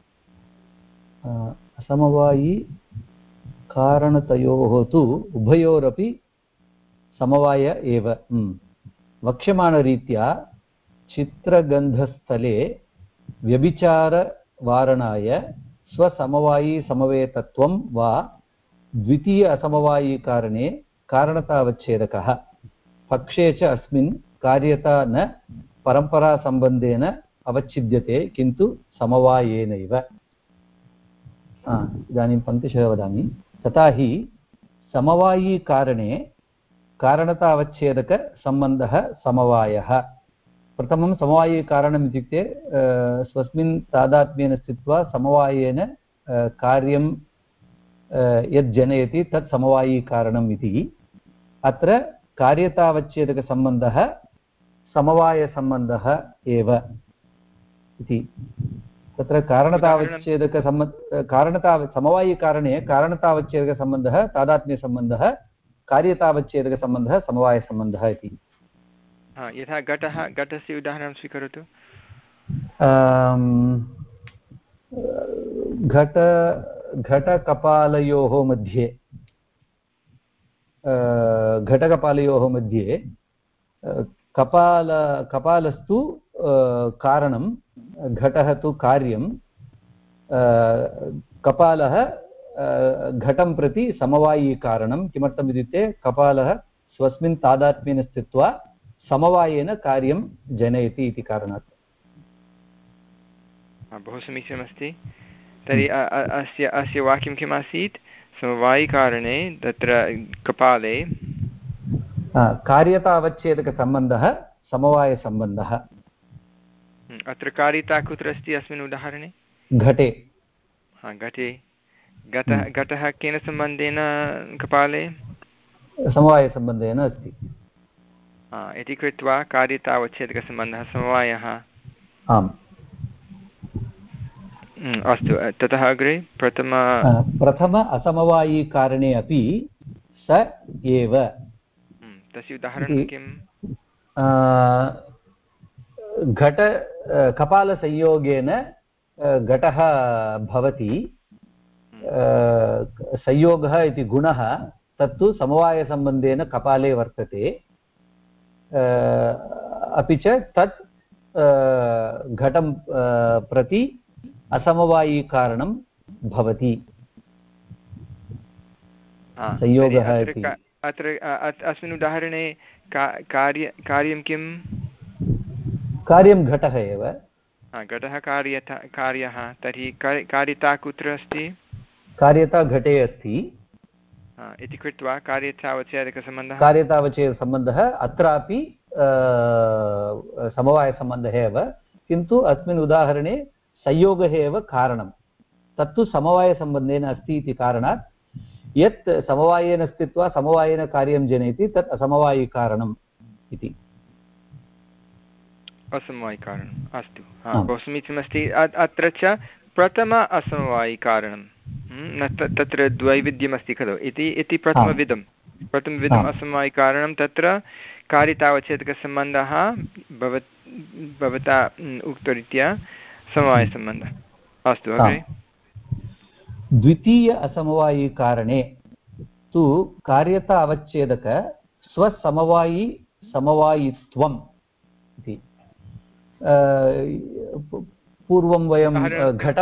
असमवायी कारणतयोः तु उभयोरपि समवाय एव। वक्ष्यमाणरीत्या चित्रगन्धस्थले व्यभिचारवारणाय स्वसमवायी समवेतत्वं वा द्वितीय असमवायीकारणे कारणतावच्छेदकः, पक्षे च अस्मिन् कार्यता न परम्परासम्बन्धेन अवच्छिद्यते किन्तु समवायेनैव। इदानीं पङ्क्तिशः वदामि। तथा हि समवायीकारणे कारणतावच्छेदकसम्बन्धः समवायः। प्रथमं समवायीकारणम् इत्युक्ते स्वस्मिन् तादात्म्येन स्थित्वा समवायेन कार्यं यद् जनयति तत् समवायीकारणम् इति। अत्र कार्यतावच्छेदकसम्बन्धः समवायसम्बन्धः एव इति। तत्र कारणतावच्छेदकसम्बन्ध कारणता समवायीकारणे कारणतावच्छेदकसम्बन्धः तादात्म्यसम्बन्धः, कार्यतावच्छेदकसम्बन्धः समवायसम्बन्धः इति। यथा घटः, घटस्य उदाहरणं स्वीकरोतु। घट घटकपालयोः मध्ये घटकपालयोः मध्ये कपाल कपालस्तु कारणं, घटः तु कार्यं, कपालः घटं प्रति समवायीकारणं। किमर्थम् इत्युक्ते कपालः स्वस्मिन् तादात्म्येन स्थित्वा समवायेन कार्यं जनयति इति कारणात्। बहु समीचीनमस्ति। तर्हि अस्य अस्य वाक्यं किम् आसीत्? समवायिकारणे तत्र कपाले कार्यतावच्छेदकसम्बन्धः समवायसम्बन्धः। अत्र कार्यता कुत्र अस्ति अस्मिन् उदाहरणे? घटे। हा, घटे घटः घटः केन सम्बन्धेन कपाले? समवायसम्बन्धेन अस्ति इति कृत्वा कार्यतावच्छेदकसम्बन्धः समवायः। आम्, अस्तु। ततः अग्रे प्रथम प्रथम असमवायीकारणे अपि स एव। तस्य उदाहरणं किम्? घट कपालसंयोगेन घटः भवति, संयोगः इति गुणः तत्तु समवायसम्बन्धेन कपाले वर्तते, अपि च तत् घटं प्रति असमवायीकारणं भवति। संयोगः इति अत्र अस्मिन् उदाहरणे कार्य कार्यं किं? कार्यं घटः एव। घटः कार्यता कार्यः। तर्हि कार्यता कुत्र अस्ति? कार्यता घटे अस्ति इति कृत्वा कार्यतावच्छेदकसम्बन्धः कार्यतावच्छेदकसम्बन्धः अत्रापि समवायसम्बन्धः एव, किन्तु अस्मिन् उदाहरणे संयोगः एव कारणं, तत्तु समवायसम्बन्धेन अस्ति इति कारणात् यत् समवायेन स्थित्वा समवायेन कार्यं जनयति तत् असमवायिकारणम् इति। असमवायिकारणम्, अस्तु। बहु समीचीनमस्ति। अत्र च प्रथम असमवायिकारणं, तत्र द्वैविध्यमस्ति खलु इति इति प्रथमविधं प्रथमविधम् असमवायिकारणं तत्र कारितावच्छेदकसम्बन्धः भवत् भवता उक्तरीत्या समवायसम्बन्धः। अस्तु अग्रे। द्वितीय असमवायिकारणे तु कार्यता अवच्छेदक स्वसमवायि समवायित्वम् इति पूर्वं वयं घट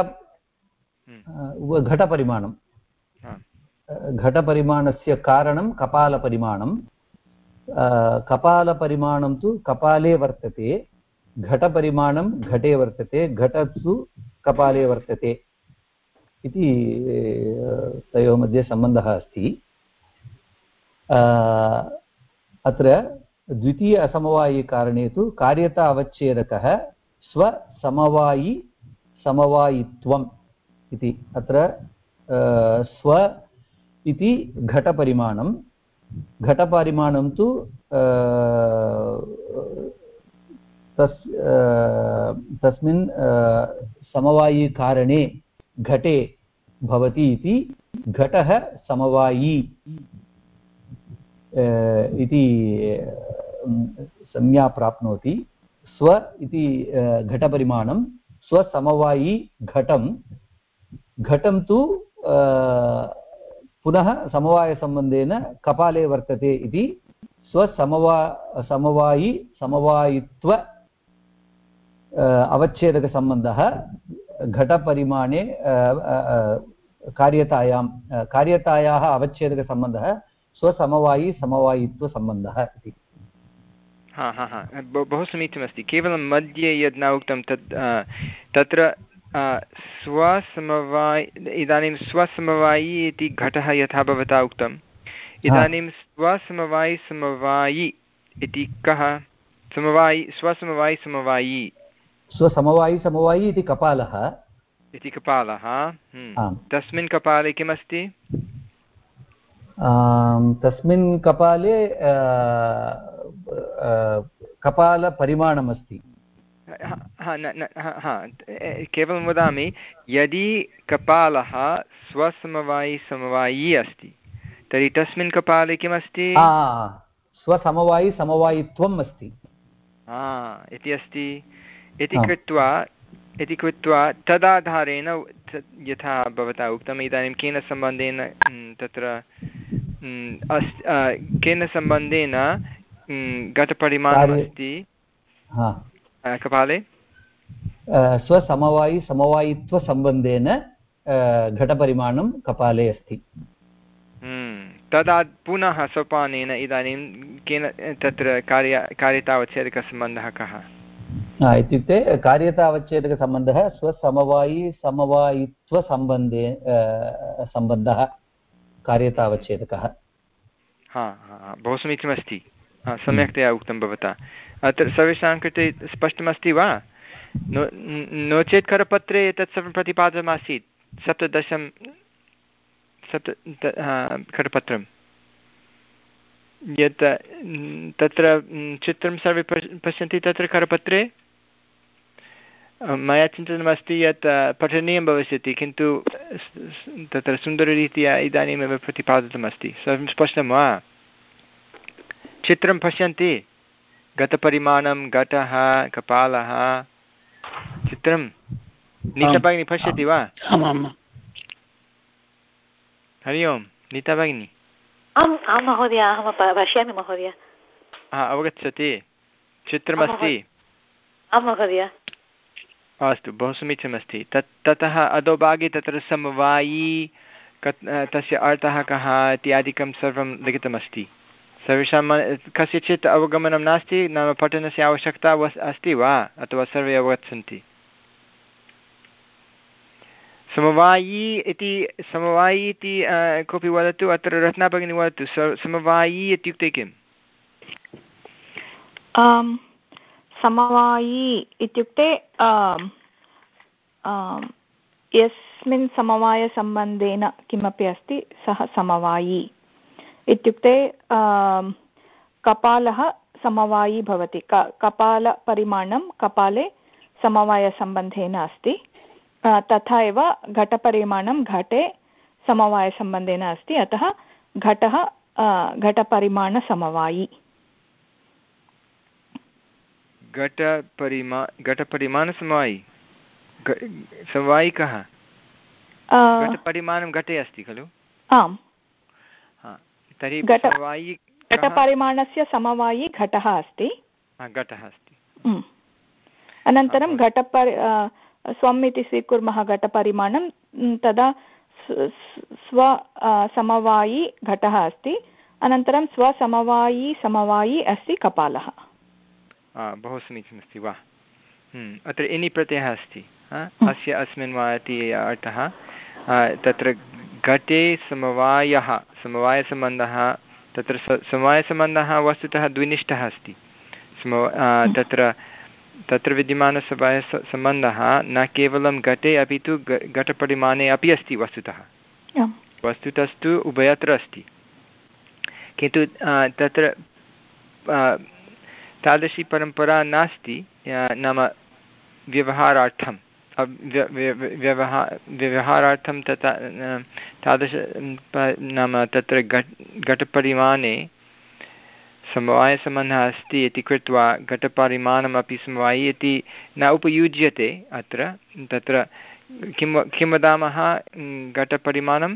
घटपरिमाणं घटपरिमाणस्य कारणं कपालपरिमाणं कपालपरिमाणं तु कपाले वर्तते घटपरिमाणं घटे वर्तते घटत्सु कपाले वर्तते इति तयोः मध्ये सम्बन्धः अस्ति। अत्र द्वितीय असमवायिकारणे तु कार्यता अवच्छेदकः स्वसमवायि समवायित्वम् इति अत्र स्व इति घटपरिमाणं घटपरिमाणं तु तस् तस्मिन् समवायिकारणे घटे भवति इति घटः समवायी इति संज्ञा प्राप्नोति। स्व इति घटपरिमाणं स्वसमवायी घटं घटं तु पुनः समवायसम्बन्धेन कपाले वर्तते इति स्वसमवा समवायि समवायित्व अवच्छेदकसम्बन्धः घटपरिमाणे कार्यतायां कार्यतायाः अवच्छेदकसम्बन्धः स्वसमवायि समवायित्वसम्बन्धः इति। हा हा हा बहु समीचीनमस्ति। केवलं मध्ये यद् न उक्तं तत् तत्र स्वसमवायि इदानीं स्वसमवायि इति घटः यथा भवता उक्तम् इदानीं स्वसमवायि समवायि इति कः? समवायि स्वसमवायि समवायि स्वसमवायि समवायि इति कपालः इति कपालः। तस्मिन् कपाले किमस्ति? तस्मिन् कपाले कपालपरिमाणमस्ति। केवलं वदामि यदि कपालः स्वसमवायि समवायी अस्ति तर्हि तस्मिन् कपाले किमस्ति? स्वसमवायि समवायित्वम् अस्ति इति अस्ति इति कृत्वा इति कृत्वा तदाधारेण यथा भवता उक्तम् इदानीं केन सम्बन्धेन तत्र केन सम्बन्धेन घटपरिमाणमस्ति कपाले? स्वसमवायि समवायित्वसम्बन्धेन घटपरिमाणं कपाले अस्ति। तदा पुनः सोपानेन इदानीं केन तत्र कार्य कार्यतावच्छेदकसम्बन्धः कः? इत्युक्ते कार्यतावच्छेदकसम्बन्धः स्वसमवायि समवायित्वसम्बन्धे सम्बन्धः कार्यतावच्छेदकः। हा हा बहु समीचीनमस्ति। सम्यक्तया उक्तं भवता। अत्र सर्वेषां कृते स्पष्टमस्ति वा? नो नो चेत् करपत्रे एतत् सर्वं प्रतिपादितमासीत् सप्तदशं सप्त करपत्रं यत् तत्र चित्रं सर्वे पश्यन्ति तत्र करपत्रे। मया चिन्तनमस्ति यत् पठनीयं भविष्यति किन्तु तत्र सुन्दररीत्या इदानीमेव प्रतिपादितमस्ति। सर्वं स्पष्टं वा? चित्रं पश्यन्ति? घटपरिमाणं घटः कपालः चित्रं नीता भगिनी पश्यति वा? हरि ओम् नीता भगिनी। आम् आं महोदय अहं पश्यामि महोदय। हा अवगच्छति? चित्रमस्ति? आं महोदय। अस्तु बहु समीचीनमस्ति। तत् ततः अधोभागे तत्र समवायी तस्य अर्थः कः इत्यादिकं सर्वं लिखितमस्ति। सर्वेषां कस्यचित् अवगमनं नास्ति नाम पठनस्य आवश्यकता अस्ति वा अथवा सर्वे अवगच्छन्ति? समवायी इति समवायी इति कोऽपि वदतु। अत्र रत्ना भगिनी वदतु समवायी इत्युक्ते किम्? समवायी इत्युक्ते यस्मिन् समवायसम्बन्धेन किमपि अस्ति सः समवायी इत्युक्ते कपालः समवायी भवति। कपालपरिमाणं कपाले समवायसम्बन्धेन अस्ति तथा एव घटपरिमाणं घटे समवायसम्बन्धेन अस्ति। अतः घटः घटपरिमाणसमवायि। घटपरिमा घटपरिमाणसमवायि समवायि कः? घटपरिमाणं घटे अस्ति खलु? आम्। तर्हि समवायि घटपरिमाणस्य समवायि घटः अस्ति। घटः अस्ति। अनन्तरं घटपरि स्वम् इति स्वीकुर्मः घटपरिमाणं, तदा स्व समवायि घटः अस्ति, अनन्तरं स्वसमवायि समवायि अस्ति कपालः। बहु समीचीनमस्ति वा। अत्र इनि प्रत्ययः अस्ति अस्य अस्मिन् वा इति अर्थः। तत्र घटे समवायः समवायसम्बन्धः, तत्र समवायसम्बन्धः वस्तुतः द्विनिष्ठः अस्ति। तत्र तत्र विद्यमानसमवायसम्बन्धः न केवलं घटे अपि तु घटपरिमाणे अपि अस्ति वस्तुतः। वस्तुतस्तु उभयत्र अस्ति, किन्तु तत्र तादृशी परम्परा नास्ति। नाम व्यवहारार्थं व्यवहार व्यवहारार्थं तथा तादृश नाम तत्र घट घटपरिमाणे समवायसम्बन्धः अस्ति इति कृत्वा घटपरिमाणमपि समवायि इति न उपयुज्यते अत्र। तत्र किं किं वदामः? घटपरिमाणं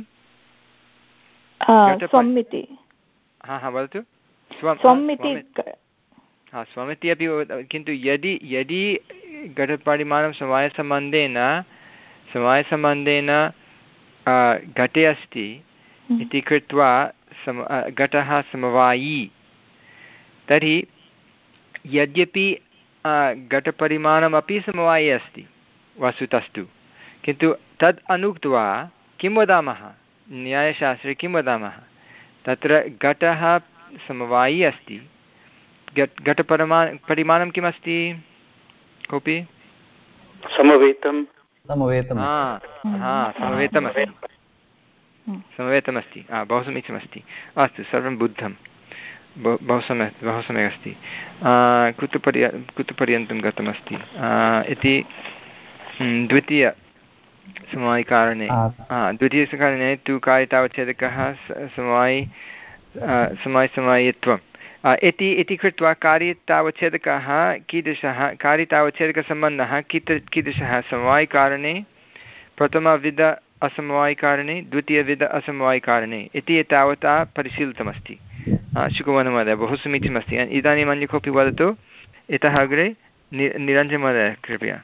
हा हा वदतु। स्वम् हा स्वमिति अपि, किन्तु यदि यदि घटपरिमाणं समवायसम्बन्धेन समवायसम्बन्धेन घटे अस्ति इति कृत्वा सम घटः समवायी, तर्हि यद्यपि घटपरिमाणमपि समवायि अस्ति वस्तुतस्तु, किन्तु तद् अनुक्त्वा किं वदामः? न्यायशास्त्रे किं वदामः? तत्र घटः समवायि अस्ति, घट घटपरिमा परिमाणं किमस्ति? कोऽपि? समवेतं। समवेतं हा हा समवेतमस्ति समवेतमस्ति बहु समीचीनमस्ति। अस्तु, सर्वं बुद्धं, बहु सम्यक् बहु सम्यक् अस्ति। कुत्र पर्य कुत्र पर्यन्तं गतमस्ति इति द्वितीय समवायिकारणे द्वितीयकारणे तु कारितावच्छेदकः समवायि समवायित्वम् इति इति कृत्वा कारितावच्छेदकः कीदृशः? कारितावच्छेदकसम्बन्धः कीद कीदृशः? समवायिकारणे प्रथमविध असमवायिकारणे द्वितीयविध असमवायिकारणे इति एतावता परिशीलितमस्ति। शुकवनमहोदय, बहु समीचीनमस्ति। इदानीम् अन्य कोऽपि वदतु इतः अग्रे। नि निरञ्जनमहोदय कृपया।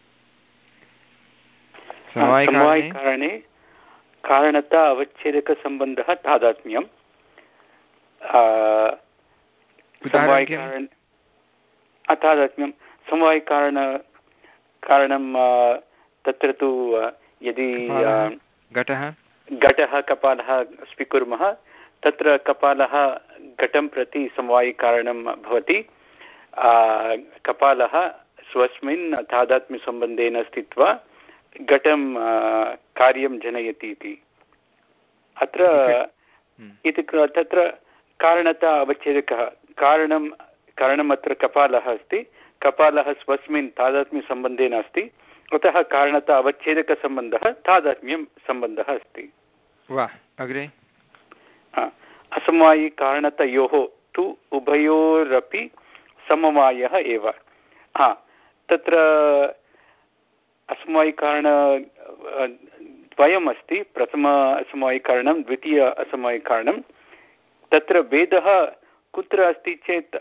समवायिकारणे कारणता अवच्छेदकसम्बन्धः तादात्म्यं। समवायिकारण तादात्म्यं समवायिकारण कारणं तत्र तु यदि घटः घटः कपालः स्वीकुर्मः, तत्र कपालः घटं प्रति समवायिकारणं भवति। कपालः स्वस्मिन् तादात्म्यसम्बन्धेन स्थित्वा घटं कार्यं जनयति इति। अत्र इति तत्र कारणता अवच्छेदकः कारणं कारणम् अत्र कपालः अस्ति। कपालः स्वस्मिन् तादात्म्यसम्बन्धेन अस्ति, अतः कारणता अवच्छेदकसम्बन्धः तादात्म्यं सम्बन्धः अस्ति। वाह, अग्रे। असमवायिकारणतयोः तु उभयोरपि समवायः एव। हा तत्र असमवायिकारण द्वयम् अस्ति, प्रथम असमवायिकारणं, द्वितीय असमवायिकारणं। तत्र भेदः कुत्र अस्ति चेत्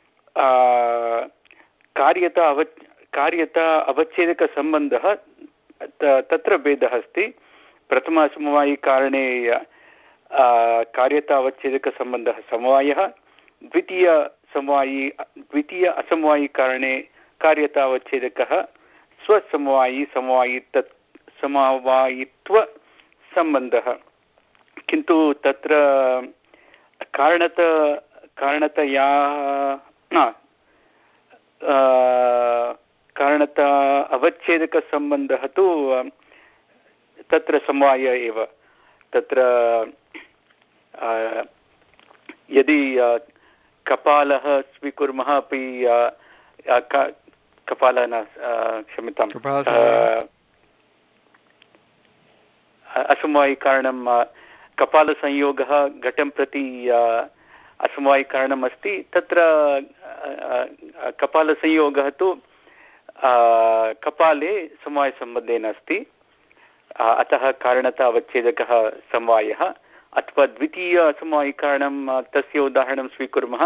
कार्यता अव कार्यता अवच्छेदकसम्बन्धः, तत्र भेदः अस्ति। प्रथम असमवायिकारणे कार्यता अवच्छेदकसम्बन्धः समवायः, द्वितीय समवायि द्वितीय असमवायिकारणे कार्यता अवच्छेदकः स्वसमवायि समवायित्व समवायित्वसम्बन्धः। किन्तु तत्र कारणत कारणतया कारणता अवच्छेदकसम्बन्धः तु तत्र समवाय एव। तत्र यदि कपालः स्वीकुर्मः अपि कपालः न क्षम्यतां असमवायिकारणं कपालसंयोगः घटं प्रति असमवायिकारणम् अस्ति, तत्र कपालसंयोगः तु कपाले समवायसम्बन्धेन अस्ति, अतः कारणता अवच्छेदकः समवायः। अथवा द्वितीयसमवायिकारणं तस्य उदाहरणं स्वीकुर्मः,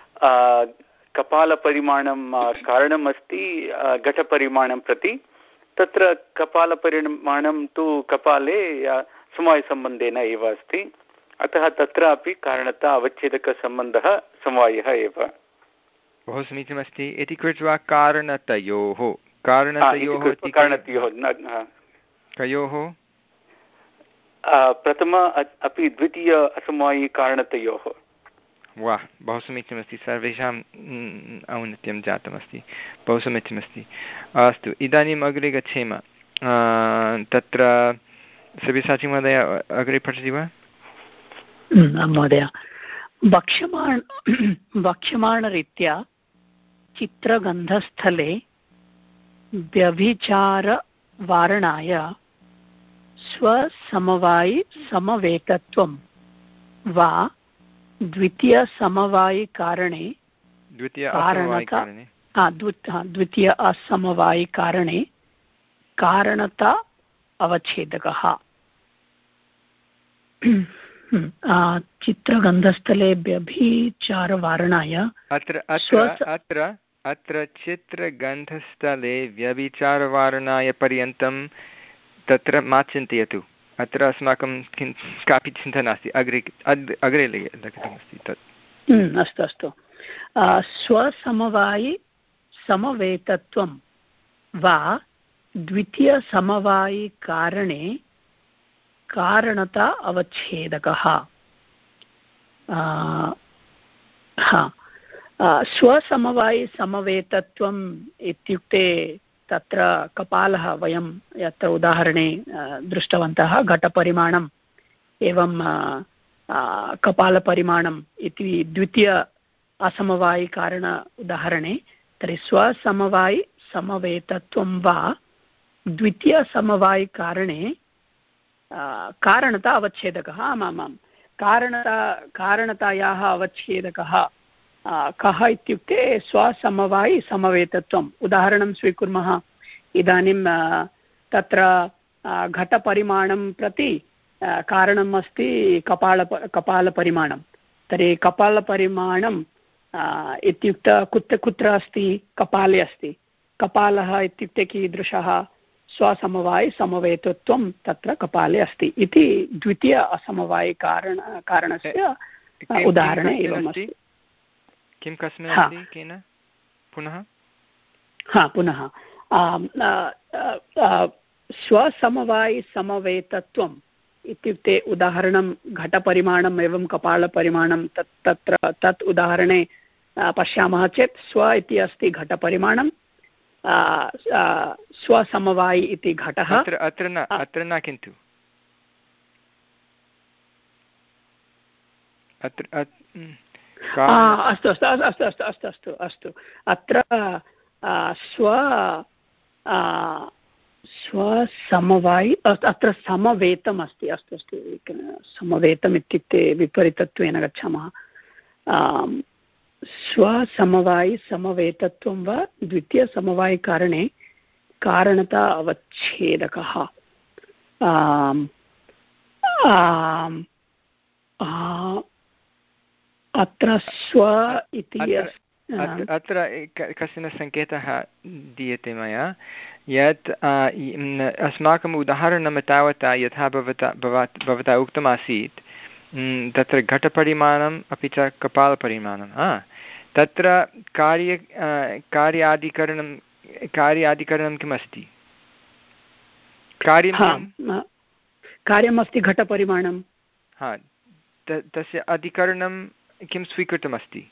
कपालपरिमाणं कारणम् अस्ति घटपरिमाणं प्रति, तत्र कपालपरिमाणं तु कपाले समवायसम्बन्धेन एव अस्ति, अतः तत्रापि कारणता अवच्छेदकसम्बन्धः समवायः एव। बहु समीचीनमस्ति। इति कृत्वा कारणतयोः कारणतयोः कारणतयोः कयोः प्रथम अपि द्वितीय असमवायिकारणतयोः। वाह, बहु समीचीनमस्ति। सर्वेषाम् औन्नत्यं जातमस्ति, बहु समीचीनमस्ति। अस्तु, इदानीम् अग्रे गच्छेम। तत्र सव्यसाची महोदय अग्रे पठति वा? महोदय, वक्ष्यमाण वक्ष्यमाणरीत्या चित्रगन्धस्थले व्यभिचारवारणाय स्वसमवायि समवेतत्वं वा द्वितीयसमवायिकारणे द्वितीय असमवायिकारणे कारणता अवच्छेदकः। चित्रगन्धस्थले व्यभिचारवारणाय अत्र अत्र अत्र अत्र चित्रगन्धस्थले व्यभिचारवारणाय पर्यन्तं तत्र मा चिन्तयतु। अत्र अस्माकं किं कापि चिन्ता नास्ति, अग्रे अग्रे लिखितमस्ति तत्। अस्तु अस्तु। स्वसमवायि समवेतत्वं वा द्वितीयसमवायिकारणे कारणता अवच्छेदकः। स्वसमवायि समवेतत्वम् इत्युक्ते तत्र कपालः वयं यत्र उदाहरणे दृष्टवन्तः घटपरिमाणम् एवं कपालपरिमाणम् इति द्वितीय असमवायिकारण उदाहरणे, तर्हि स्वसमवायि समवेतत्वं वा द्वितीयसमवायिकारणे कारणता अवच्छेदकः। आमामां, कारणता कारणतायाः अवच्छेदकः कः इत्युक्ते स्वसमवायि समवेतत्वम्। उदाहरणं स्वीकुर्मः, इदानीं तत्र घटपरिमाणं प्रति कारणम् अस्ति कपाल कपालपरिमाणं, तर्हि कपालपरिमाणं इत्युक्त कुत्र कुत्र अस्ति? कपाले अस्ति। कपालः इत्युक्ते कीदृशः? स्वसमवायि समवेतत्वं तत्र कपाले अस्ति इति द्वितीय असमवायिकारण कारणस्य उदाहरणे एवमस्ति। किं कस्मिन् अस्ति? केन? पुनः हा पुनः स्वसमवायि समवेतत्वम् इत्युक्ते उदाहरणं घटपरिमाणम् एवं कपालपरिमाणं तत् तत्र तत् उदाहरणे पश्यामः चेत् स्व इति अस्ति घटपरिमाणं, स्वसमवायि इति घटः। अत्र अत्र न अत्र न किन्तु अत्र अस्तु अस्तु अस्तु अस्तु अस्तु अस्तु अस्तु अत्र स्व स्वसमवायि अत्र समवेतम् अस्ति। अस्तु अस्तु, समवेतम् इत्युक्ते विपरीतत्वेन गच्छामः। स्वसमवायि समवेतत्वं वा द्वितीयसमवायिकारणे कारणता अवच्छेदकः। अत्र स्व इति अत्र कश्चन सङ्केतः दीयते मया, यत् अस्माकम् उदाहरणं तावता यथा भवता भवता उक्तमासीत्, तत्र घटपरिमाणम् अपि च कपालपरिमाणं, तत्र कार्य कार्यादिकरणं कार्यादिकरणं किमस्ति? कार्यं कार्यमस्ति घटपरिमाणं। हा, तस्य अधिकरणं किं स्वीकृतमस्ति?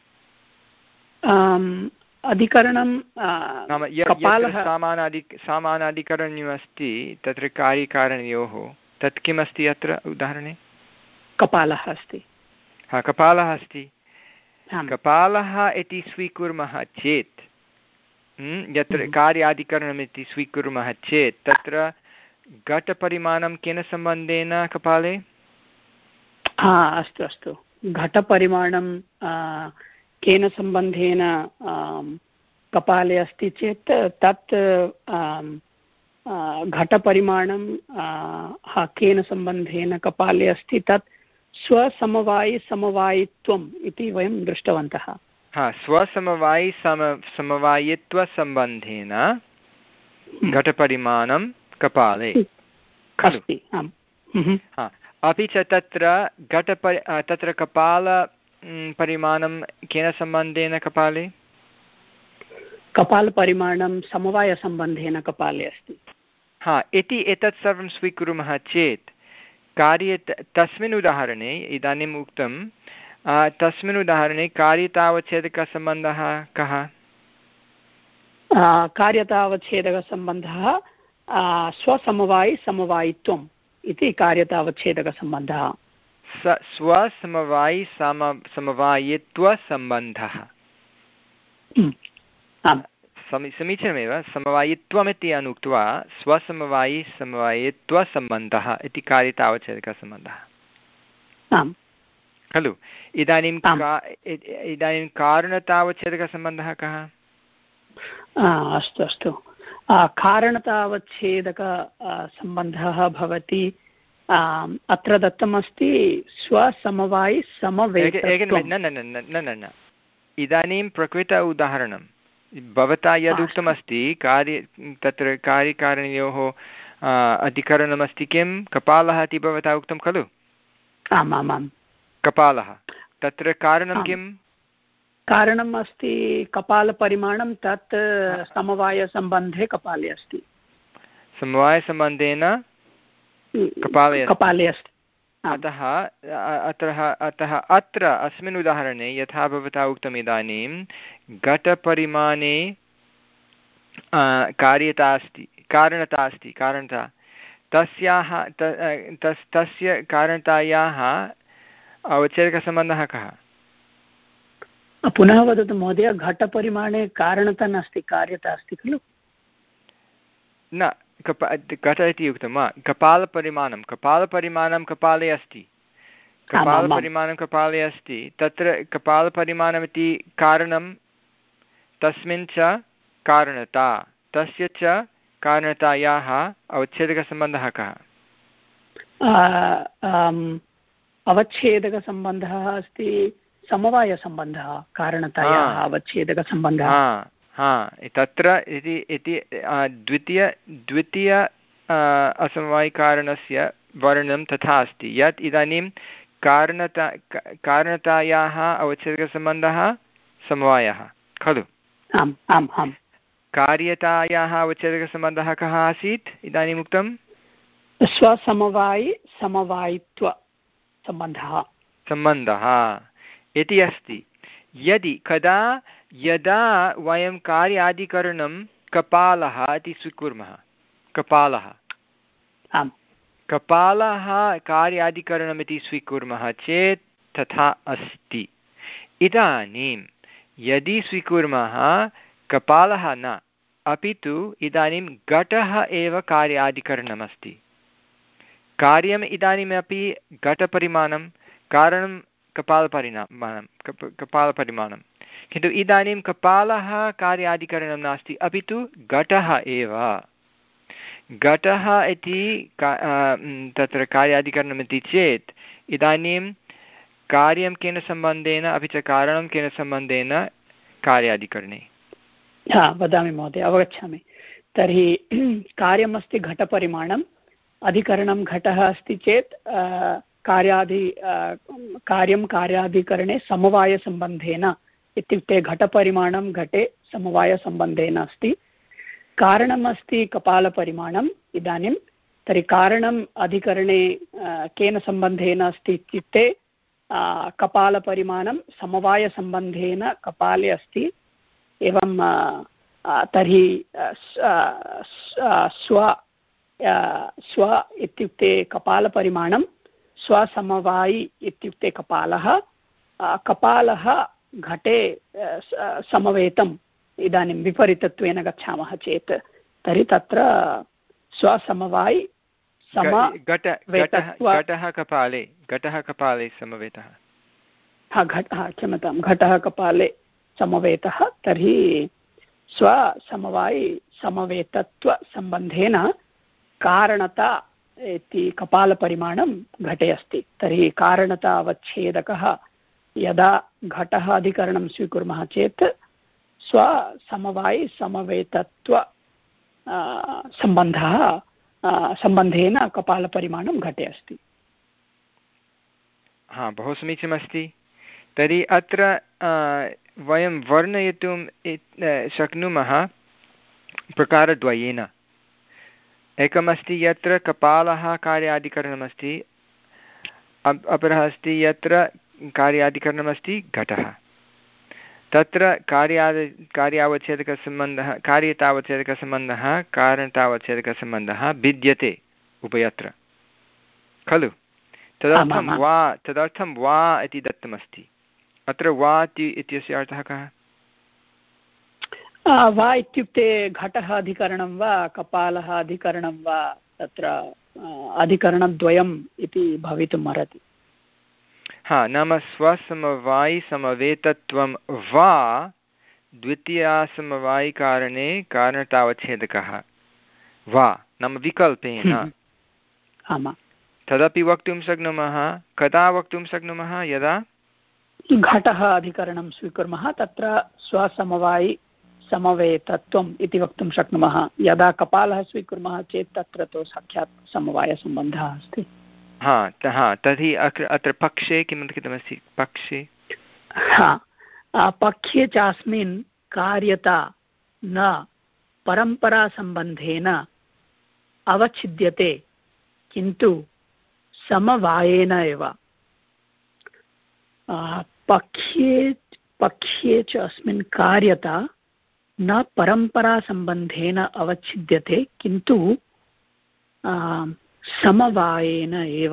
अधिकरणं नाम सामानादि सामानादिकरणमस्ति तत्र कार्यकारणयोः, तत् किमस्ति अत्र उदाहरणे? कपालः अस्ति। हा, कपालः अस्ति। कपालः इति स्वीकुर्मः चेत्, यत्र कार्यादिकरणमिति स्वीकुर्मः चेत् तत्र घटपरिमाणं केन सम्बन्धेन कपाले? हा अस्तु अस्तु घटपरिमाणं केन सम्बन्धेन कपाले अस्ति चेत् तत् घटपरिमाणं केन सम्बन्धेन कपाले अस्ति तत् स्वसमवायिसमवायित्वम् इति वयं दृष्टवन्तः। हा स्वसमवायि सम समवायित्वसम्बन्धेन घटपरिमाणं कपाले अस्ति। हा अपि च तत्र घटपरि तत्र कपाल परिमाणं केन सम्बन्धेन कपाले कपालपरिमाणं समवायसम्बन्धेन कपाले अस्ति। हा इति एतत् सर्वं स्वीकुर्मः चेत् कार्ये तस्मिन् उदाहरणे इदानीम् उक्तं तस्मिन् उदाहरणे कार्यतावच्छेदकसम्बन्धः कः? कार्यतावच्छेदकसम्बन्धः स्वसमवायिसमवायित्वम् इति कार्यतावच्छेदकसम्बन्धः। स स्वसमवायि सम समवायित्वसम्बन्धः समी समीचीनमेव समवायित्वमिति अनुक्त्वा स्वसमवायि समवायित्वसम्बन्धः इति कार्यतावच्छेदकसम्बन्धः खलु। इदानीं का इदानीं कारणतावच्छेदकसम्बन्धः कः? अस्तु अस्तु कारणतावच्छेदक सम्बन्धः भवति अत्र दत्तमस्ति स्वसमवायि समवेतत्वं। न न न न न इदानीं प्रकृत उदाहरणं भवता यदुक्तमस्ति कार्य तत्र कार्यकारणयोः अधिकरणमस्ति किं कपालः इति भवता उक्तं खलु। आम् आम् आम् कपालः तत्र कारणं किं? कारणम् अस्ति कपालपरिमाणं तत् समवायसम्बन्धे कपाले अस्ति। समवायसम्बन्धेन कपाले कपाले अस्ति। अतः अत्र अतः अत्र अस्मिन् उदाहरणे यथा भवता उक्तम् इदानीं घटपरिमाणे कार्यता अस्ति कारणता अस्ति कारणता तस्याः तस् तस्य कारणतायाः अवच्छेदकसम्बन्धः कः? पुनः वदतु महोदय। घटपरिमाणे कारणता नास्ति कार्यता अस्ति खलु। न कप घट इति उक्तं वा? कपालपरिमाणं कपालपरिमाणं कपाले अस्ति कपालपरिमाणं कपाले अस्ति तत्र कपालपरिमाणमिति कारणं तस्मिन् च कारणता तस्य च कारणतायाः अवच्छेदकसम्बन्धः कः? अवच्छेदकसम्बन्धः अस्ति समवायसम्बन्धः कारणतायाः अवच्छेदकसम्बन्धः। हा तत्र इति इति द्वितीय द्वितीय असमवायिकारणस्य वर्णनं तथा अस्ति यत् इदानीं कारणता कारणतायाः अवच्छेदकसम्बन्धः समवायः खलु। आम् आम् आम् कार्यतायाः अवच्छेदकसम्बन्धः कः आसीत् इदानीम् उक्तं? स्वसमवायि समवायित्वसम्बन्धः सम्बन्धः इति अस्ति। यदि कदा यदा वयं कार्यादिकरणं कपालः इति स्वीकुर्मः कपालः कपालः कार्यादिकरणमिति स्वीकुर्मः चेत् तथा अस्ति। इदानीं यदि स्वीकुर्मः कपालः न अपि तु इदानीं घटः एव कार्यादिकरणमस्ति कार्यम् इदानीमपि घटपरिमाणं कारणं कपालपरिमाणं कप कपालपरिमाणं किन्तु इदानीं कपालः कार्यादिकरणं नास्ति अपि तु घटः एव घटः इति का तत्र कार्यादिकरणमिति चेत् इदानीं कार्यं केन सम्बन्धेन अपि च कारणं केन सम्बन्धेन कार्यादिकरणे। हा वदामि महोदय अवगच्छामि। तर्हि कार्यमस्ति घटपरिमाणम् अधिकरणं घटः अस्ति चेत् कार्यादि कार्यं कार्यादिकरणे समवायसम्बन्धेन इत्युक्ते घटपरिमाणं घटे समवायसम्बन्धेन अस्ति। कारणमस्ति कपालपरिमाणम् इदानीं तर्हि कारणम् अधिकरणे केन सम्बन्धेन अस्ति इत्युक्ते कपालपरिमाणं समवायसम्बन्धेन कपाले अस्ति। एवं तर्हि स्व स्व इत्युक्ते कपालपरिमाणं स्वसमवायि इत्युक्ते कपालः कपालः घटे समवेतम् इदानीं विपरीतत्वेन गच्छामः चेत् तर्हि तत्र स्वसमवायि समवेतत्व घटः कपाले घटः कपाले समवेतः। हा घट हा क्षम्यतां घटः कपाले समवेतः तर्हि स्वसमवायि समवेतत्वसम्बन्धेन कारणता इति कपालपरिमाणं घटे अस्ति। तर्हि कारणता अवच्छेदकः यदा घटः अधिकरणं स्वीकुर्मः चेत् स्वसमवायि समवेतत्व सम्बन्धः सम्बन्धेन कपालपरिमाणं घटे अस्ति। हा बहु समीचीनमस्ति। तर्हि अत्र वयं वर्णयितुं शक्नुमः प्रकारद्वयेन। एकमस्ति यत्र कपालः कार्यादिकरणमस्ति, अपरः अस्ति यत्र कार्यादिकरणमस्ति घटः। तत्र कार्या कार्यावच्छेदकसम्बन्धः कार्यतावच्छेदकसम्बन्धः कारणतावच्छेदकसम्बन्धः भिद्यते उभयत्र खलु। तदर्थं वा तदर्थं वा इति दत्तमस्ति। अत्र वा इत्यस्य अर्थः कः? वा इत्युक्ते घटः अधिकरणं वा कपालः अधिकरणं वा तत्र अधिकरणद्वयम् इति भवितुम् अर्हति। हा नाम स्वसमवायिसमवेतत्वं वा द्वितीयासमवायिकारणे कारणतावच्छेदकः वा नाम विकल्पेन तदपि वक्तुं शक्नुमः। कदा वक्तुं शक्नुमः? यदा घटः अधिकरणं स्वीकुर्मः तत्र स्वसमवायि समवेतत्वम् इति वक्तुं शक्नुमः। यदा कपालः स्वीकुर्मः चेत् तत्र तु साक्षात् समवायसम्बन्धः अस्ति। हा हा तर्हि अत्र पक्षे किं लिखितमस्ति? पक्षे हा पक्षे चास्मिन् कार्यता न परम्परासम्बन्धेन अवच्छिद्यते किन्तु समवायेन एव। पक्षे पक्षे च अस्मिन् कार्यता न परम्परासम्बन्धेन अवच्छिद्यते किन्तु समवायेन एव।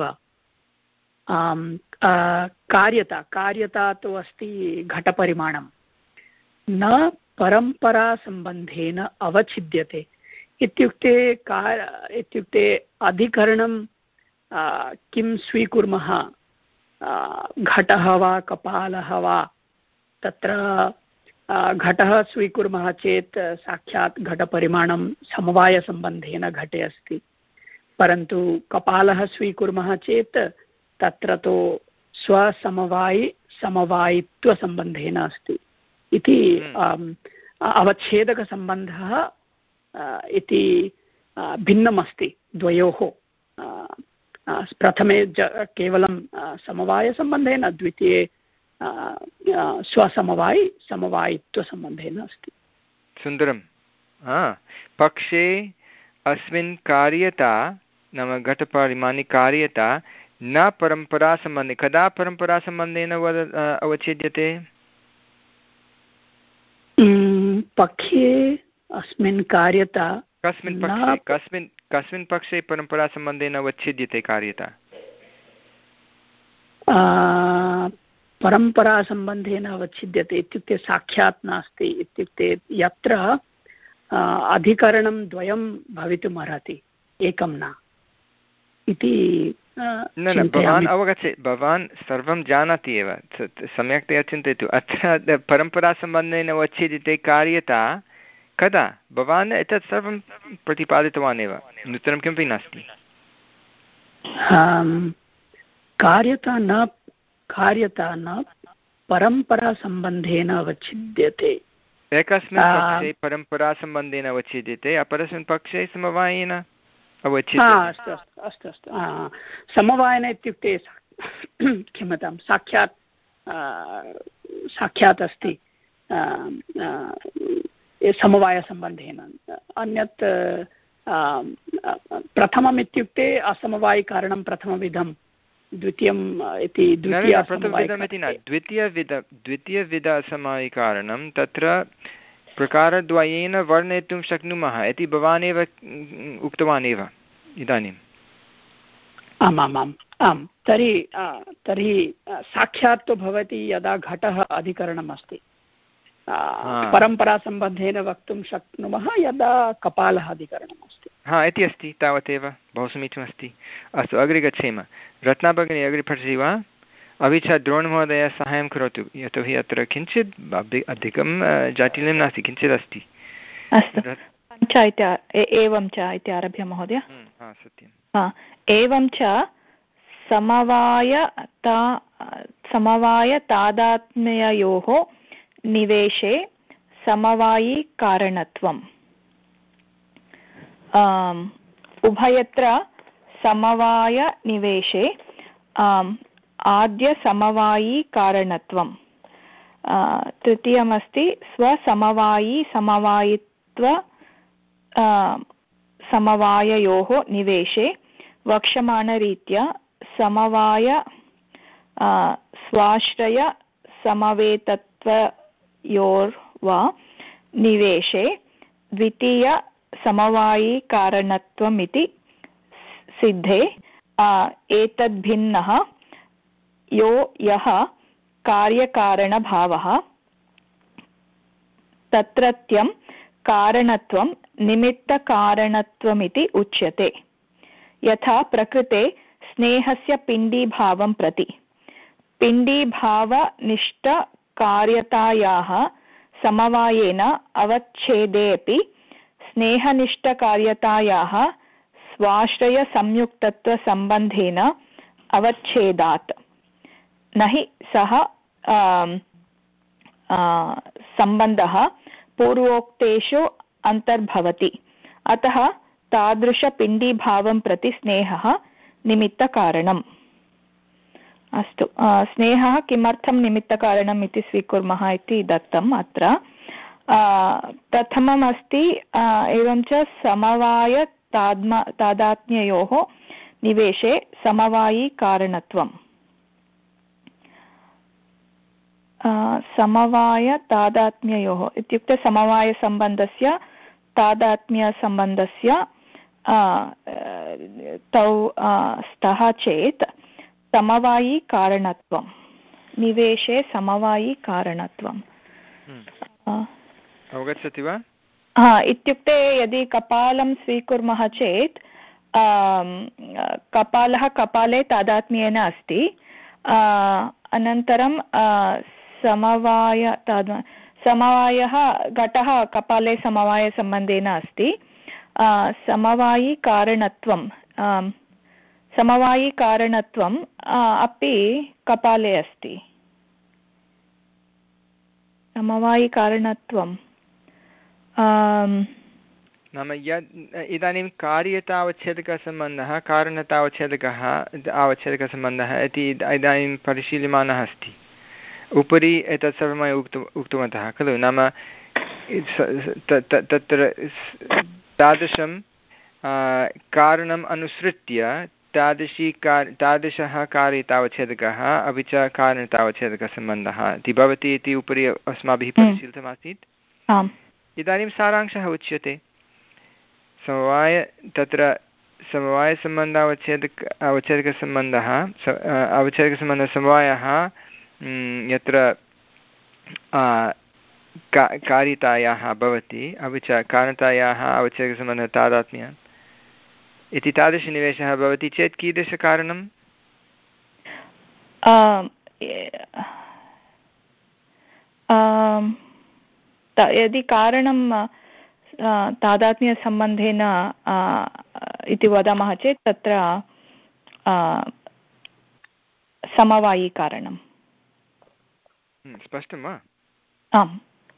कार्यता कार्यता तु अस्ति घटपरिमाणं, न परम्परासम्बन्धेन अवच्छिद्यते इत्युक्ते कार् इत्युक्ते अधिकरणं किं स्वीकुर्मः घटः वा कपालः वा तत्र घटः स्वीकुर्मः चेत् साक्षात् घटपरिमाणं समवायसम्बन्धेन घटे अस्ति, परन्तु कपालः स्वीकुर्मः चेत् तत्र तु स्वसमवायि समवायित्वसम्बन्धेन अस्ति इति अवच्छेदकसम्बन्धः इति भिन्नमस्ति द्वयोः। प्रथमे केवलं समवायसम्बन्धेन, द्वितीये स्वसमवायि समवायित्वसम्बन्धेन अस्ति। सुन्दरं। पक्षे अस्मिन् कार्यता नाम घटपरिमाणे कार्यता न परम्परासम्बन्धे। कदा परम्परासम्बन्धेन वद अवच्छेद्यते? पक्षे अस्मिन् कार्यता कस्मिन् पक्षे कस्मिन् कस्मिन् पक्षे परम्परासम्बन्धेन अवच्छेद्यते कार्यता? परम्परासम्बन्धेन अवच्छिद्यते इत्युक्ते साक्षात् नास्ति, इत्युक्ते यत्र अधिकरणं द्वयं भवितुम् अर्हति, एकं न इति। न न भवान् अवगच्छति, भवान् सर्वं जानाति एव, सम्यक्तया चिन्तयतु। अत्र परम्परासम्बन्धेन अवच्छेद्यते कार्यता कदा? भवान् एतत् सर्वं प्रतिपादितवान् एव, नूतनं किमपि नास्ति। कार्यता न कार्यता न परम्परासम्बन्धेन अवच्छिद्यते। एकस्मिन् पक्षे परम्परासम्बन्धेन अवच्छेद्यते, अपरस्मिन् पक्षे समवायेन अवच्छिद्यते। अस्तु अस्तु अस्तु अस्तु समवायेन इत्युक्ते क्षम्यतां साक्षात् साक्षात् अस्ति समवायसम्बन्धेन। अन्यत् प्रथमम् इत्युक्ते असमवायिकारणं प्रथमविधं, द्वितीयम् इति प्रथमविधमिति न, द्वितीयविध द्वितीयविध असमवायिकारणं तत्र प्रकारद्वयेन वर्णयितुं शक्नुमः इति भवान् एव उक्तवान् एव इदानीम्। आमामाम् आम् तर्हि तर्हि साक्षात् तु भवति यदा घटः अधिकरणम् अस्ति, परम्परासम्बन्धेन वक्तुं शक्नुमः यदा कपालः अधिकरणम् अस्ति। हा इति अस्ति तावदेव बहु समीचीनमस्ति। अस्तु अग्रे गच्छेम। रत्नाभगिनी अग्रे पठति वा? अपि च द्रोणमहोदय साहाय्यं करोतु यतोहि अत्र किञ्चित् अधिकं जटिलं नास्ति किञ्चित् अस्ति। अस्तु पञ्च एवं च इति आरभ्य महोदय। सत्यं एवं च समवायता समवायतादात्म्ययोः निवेशे समवायिकारणत्वम् उभयत्र समवायनिवेशे आद्यसमवायिकारणत्वं तृतीयमस्ति स्वसमवायि समवायित्व समवाययोः निवेशे वक्ष्यमाणरीत्या समवाय स्वाश्रय समवेतत्वयोर्वा निवेशे द्वितीय समवायिकारणत्वम् इति सिद्धे एतद्भिन्नः यो यः कार्यकारणभावः तत्रत्यं कारणत्वं निमित्तकारणत्वमिति उच्यते। यथा प्रकृते स्नेहस्य पिण्डीभावं प्रति पिण्डीभावनिष्ठकार्यतायाः समवायेन अवच्छेदेऽपि स्नेहनिष्ठकार्यतायाः स्वाश्रयसंयुक्तत्वसम्बन्धेन अवच्छेदात् न हि सः सम्बन्धः पूर्वोक्तेषु अन्तर्भवति। अतः तादृशपिण्डीभावं प्रति स्नेहः निमित्तकारणम्। अस्तु स्नेहः किमर्थं निमित्तकारणम् इति स्वीकुर्मः इति दत्तम् अत्र। प्रथमम् अस्ति एवं च समवाय ताद्म तादात्म्ययोः निवेशे समवायिकारणत्वम्। समवायतादात्म्ययोः इत्युक्ते समवायसम्बन्धस्य तादात्म्यसम्बन्धस्य तौ स्तः चेत् समवायिकारणत्वं निवेशे समवायिकारणत्वम् अवगच्छति वा? हा इत्युक्ते यदि कपालं स्वीकुर्मः चेत् कपालः कपाले तादात्म्येन अस्ति अनन्तरं समवाय ताद समवायः घटः कपाले समवायसम्बन्धेन अस्ति समवायिकारणत्वं समवायिकारणत्वम् अपि कपाले अस्ति। समवायिकारणत्वं नाम यद् इदानीं कार्यतावच्छेदकसम्बन्धः कारणतावच्छेदकः आवच्छेदकसम्बन्धः इति इदानीं परिशील्यमानः अस्ति। उपरि एतत् सर्वं मया उक्त उक्तवन्तः खलु। नाम तत्र तादृशं कारणम् अनुसृत्य तादृशी कार् तादृशः कार्यतावच्छेदकः अपि च कारणतावच्छेदकसम्बन्धः इति भवति इति उपरि अस्माभिः परिशीलितमासीत्। इदानीं सारांशः उच्यते। समवाय तत्र समवायसम्बन्धावच्छेदक अवच्छेदकसम्बन्धः अवच्छेदकसम्बन्धः समवायः यत्र कार्यतायाः भवति अपि च कारणतायाः अवच्छेदकसम्बन्धः तादात्म्य इति तादृशनिवेशः भवति चेत् कीदृशकारणं? यदि कारणं तादात्म्यसम्बन्धेन इति वदामः चेत् तत्र समवायिकारणम्। स्पष्टं वा? आम्।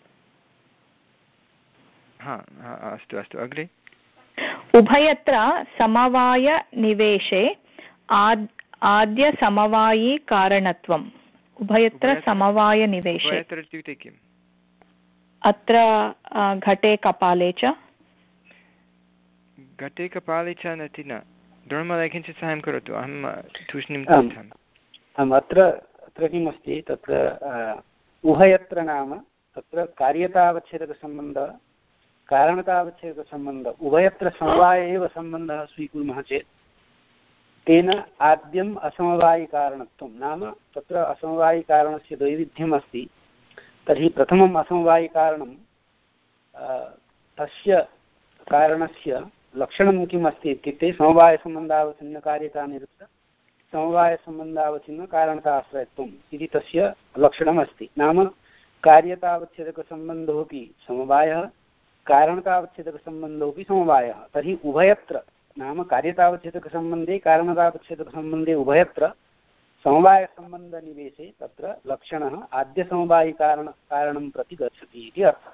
हा अस्तु अस्तु अग्रे। उभयत्र समवायनिवेशे आद् आद्यसमवायिकारणत्वम्। उभयत्र समवायनिवेशे इत्युक्ते किम्? अत्र घटे कपाले च घटे कपाले च नति न द्रोणमहोदय किञ्चित् साहाय्यं करोतु। अहं तूष्णीं पृच्छामि। अत्र अत्र किमस्ति तत्र उभयत्र नाम तत्र कार्यतावच्छेदकसम्बन्धः कारणतावच्छेदकसम्बन्धः उभयत्र समवाय एव सम्बन्धः स्वीकुर्मः चेत् तेन आद्यम् असमवायिकारणत्वं नाम तत्र असमवायिकारणस्य दैविध्यम् अस्ति तर्हि प्रथमम् असमवायिकारणं तस्य कारणस्य लक्षणं किम् अस्ति इत्युक्ते समवायसम्बन्धावच्छिन्नकार्यतानिरुक्त समवायसम्बन्धावच्छिन्नकारणताश्रयत्वम् इति तस्य लक्षणमस्ति। नाम कार्यतावच्छेदकसम्बन्धोऽपि समवायः, कारणतावच्छेदकसम्बन्धोऽपि समवायः। तर्हि उभयत्र नाम कार्यतावच्छेदकसम्बन्धे कारणतावच्छेदकसम्बन्धे उभयत्र समवायसम्बन्धनिवेशे तत्र लक्षणः आद्यसमवायिकारण कारणं प्रति गच्छति इति अर्थः।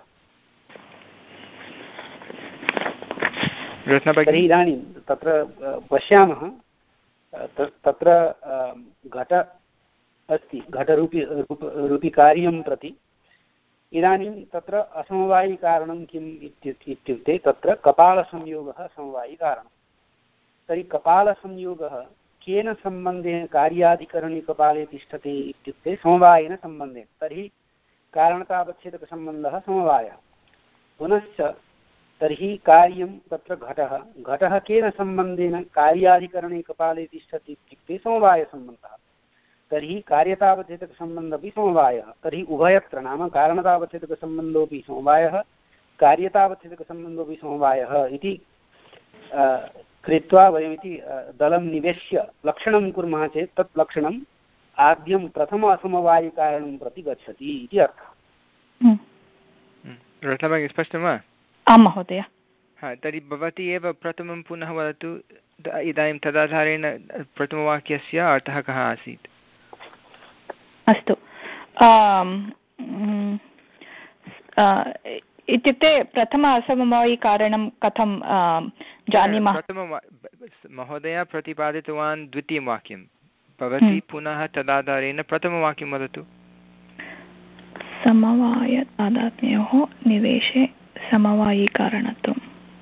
तर्हि इदानीं तत्र पश्यामः, तत्र घट अस्ति, घटरूपी रूपी कार्यं प्रति। इदानीं तत्र असमवायिकारणं किम् इत्युक्ते तत्र कपालसंयोगः समवायिकारणं। तर्हि कपालसंयोगः केन सम्बन्धेन कार्याधिकरणिकपाले तिष्ठति इत्युक्ते समवायेन सम्बन्धेन। तर्हि कारणतावच्छेदकसम्बन्धः समवायः। पुनश्च तर्हि कार्यं तत्र घटः घटः केन सम्बन्धेन कार्याधिकरणिकपाले तिष्ठति इत्युक्ते समवायसम्बन्धः। तर्हि कार्यतावच्छेदकसम्बन्धोऽपि समवायः। तर्हि उभयत्र नाम कारणतावच्छेदकसम्बन्धोऽपि समवायः, कार्यतावच्छेदकसम्बन्धोऽपि समवायः इति कृत्वा वयमिति दलं निवेश्य लक्षणं कुर्मः चेत् तत् लक्षणम् आद्यं प्रथम असमवायिकारणं प्रति गच्छति इति अर्थः। स्पष्टं वा? आं महोदय। हा, तर्हि भवती एव प्रथमं पुनः वदतु। इदानीं तदाधारेण प्रथमवाक्यस्य अर्थः कः आसीत्? अस्तु, इत्युक्ते प्रथम असमवायिकारणं कथं जानीमः? प्रथमं महोदय प्रतिपादितवान् द्वितीयं वाक्यं, भवती पुनः तदाधारेण प्रथमवाक्यं वदतु। समवायतादात्म्योः निवेशे समवायिकारणत्वं।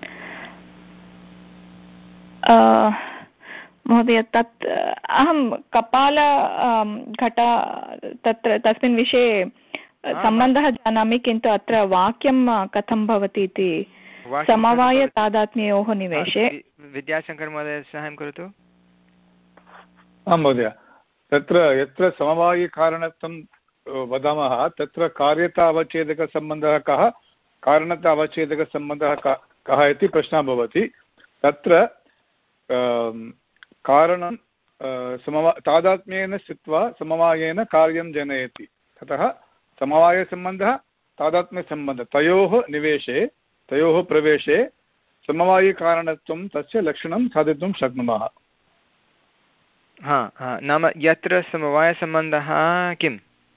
महोदय, तत् अहं कपाल घट तत्र तस्मिन् विषये सम्बन्धः जानामि, किन्तु अत्र वाक्यं कथं भवति इति। समवायतादात्म्योः निवेशे। विद्याशङ्कर महोदय साहाय्यं करोतु। आं महोदय, तत्र यत्र समवायिकारणत्वं वदामः तत्र कार्यतावच्छेदकसम्बन्धः कः, कारणतावच्छेदकसम्बन्धः कः इति प्रश्नः भवति। तत्र कारणं समवा तादात्म्येन स्थित्वा समवायेन कार्यं जनयति। ततः समवायसम्बन्धः तादात्म्यसम्बन्धः, तयोः निवेशे तयोः प्रवेशे समवायिकारणत्वं तस्य लक्षणं साधितुं शक्नुमः। हा हा नाम यत्र समवायसम्बन्धः किम्?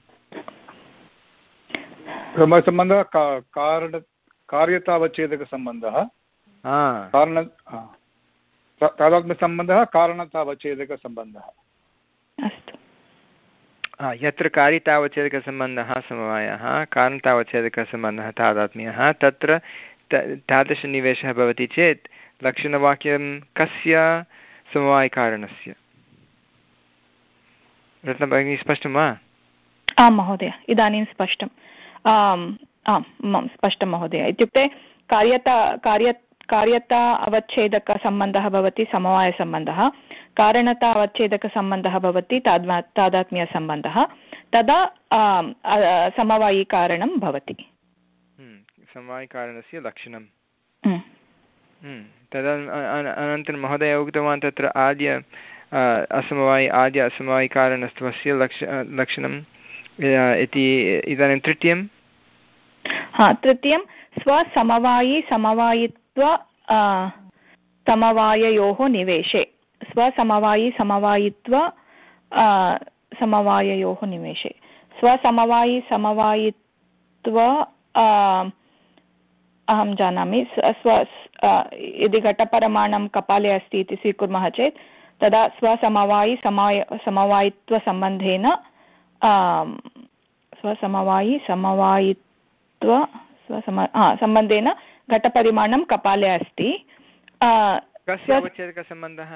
समवायसम्बन्धः कारण कार्यतावच्छेदकसम्बन्धः, कारण तादात्म्यसम्बन्धः कारणतावच्छेदकसम्बन्धः। अस्तु, यत्र कार्यतावच्छेदकसम्बन्धः समवायः, कारणतावच्छेदकसम्बन्धः तादात्म्यः, तत्र तादृशनिवेशः भवति चेत् लक्षणवाक्यं कस्य? समवायिकारणस्य। रत्नभगिनी, स्पष्टं वा? आं महोदय, इदानीं स्पष्टम्। आम् आम् स्पष्टं महोदय। इत्युक्ते कार्यता कार्य कार्यता अवच्छेदकसम्बन्धः भवति समवायसम्बन्धः, कारणता अवच्छेदकसम्बन्धः भवति ताद् तादात्म्यसम्बन्धः, तदा समवायिकारणं भवति। समवायिकारणस्य लक्षणं। तदा अनन्तरं महोदय उक्तवान् तत्र आद्य असमवायि आद्य असमवायिकारणत्वस्य लक्ष लक्षणम् इति। इदानीं तृतीयं। हा, तृतीयं स्वसमवायि समवायित्व समवाययोः निवेशे। स्वसमवायि समवायित्व समवाययोः निवेशे। स्वसमवायि समवायित्व अहं जानामि। स्व यदि घटपरमाणं कपाले अस्ति इति स्वीकुर्मः चेत् तदा स्वसमवायि समाय समवायित्वसम्बन्धेन स्वसमवायि समवायित्व स्वसम सम्बन्धेन घटपरिमाणं कपाले अस्ति। कस्य अवच्छेदकसम्बन्धः?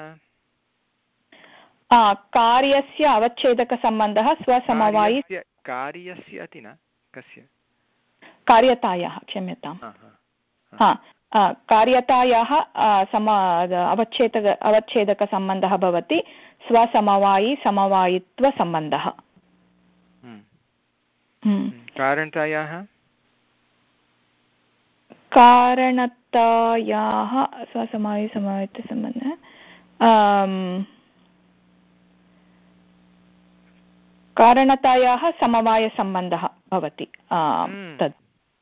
कार्यस्य अवच्छेदकसम्बन्धः स्वसमवायि कार्यस्य अति न कस्य? कार्यतायाः, क्षम्यताम्। हा, कार्यतायाः सम अवच्छेदक अवच्छेदकसम्बन्धः भवति स्वसमवायि समवायित्वसम्बन्धः। कारणतायाः कारणतायाः स्वसमायसमवेतसम्बन्धः कारणतायाः समवायसम्बन्धः भवति तद्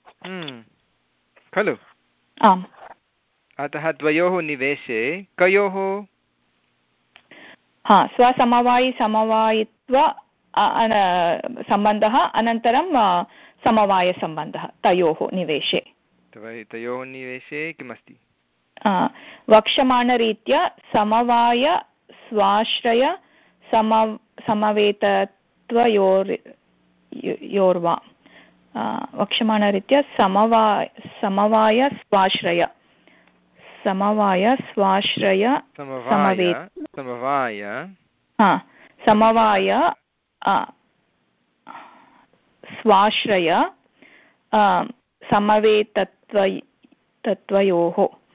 खलु। आम्। अतः द्वयोः निवेशे कयोः हा स्वसमवायि समवायित्व सम्बन्धः अनन्तरं समवायसम्बन्धः तयोः निवेशे तयोः निवेशे किमस्ति वक्ष्यमाणरीत्या समवाय स्वाश्रय सम समवेतत्वयोर् योर्वा वक्ष्यमाणरीत्या समवाय समवाय स्वाश्रय समवाय स्वाश्रय समवाय समवाय हा समवाय स्वाश्रय समवेतत्व तत्वयोः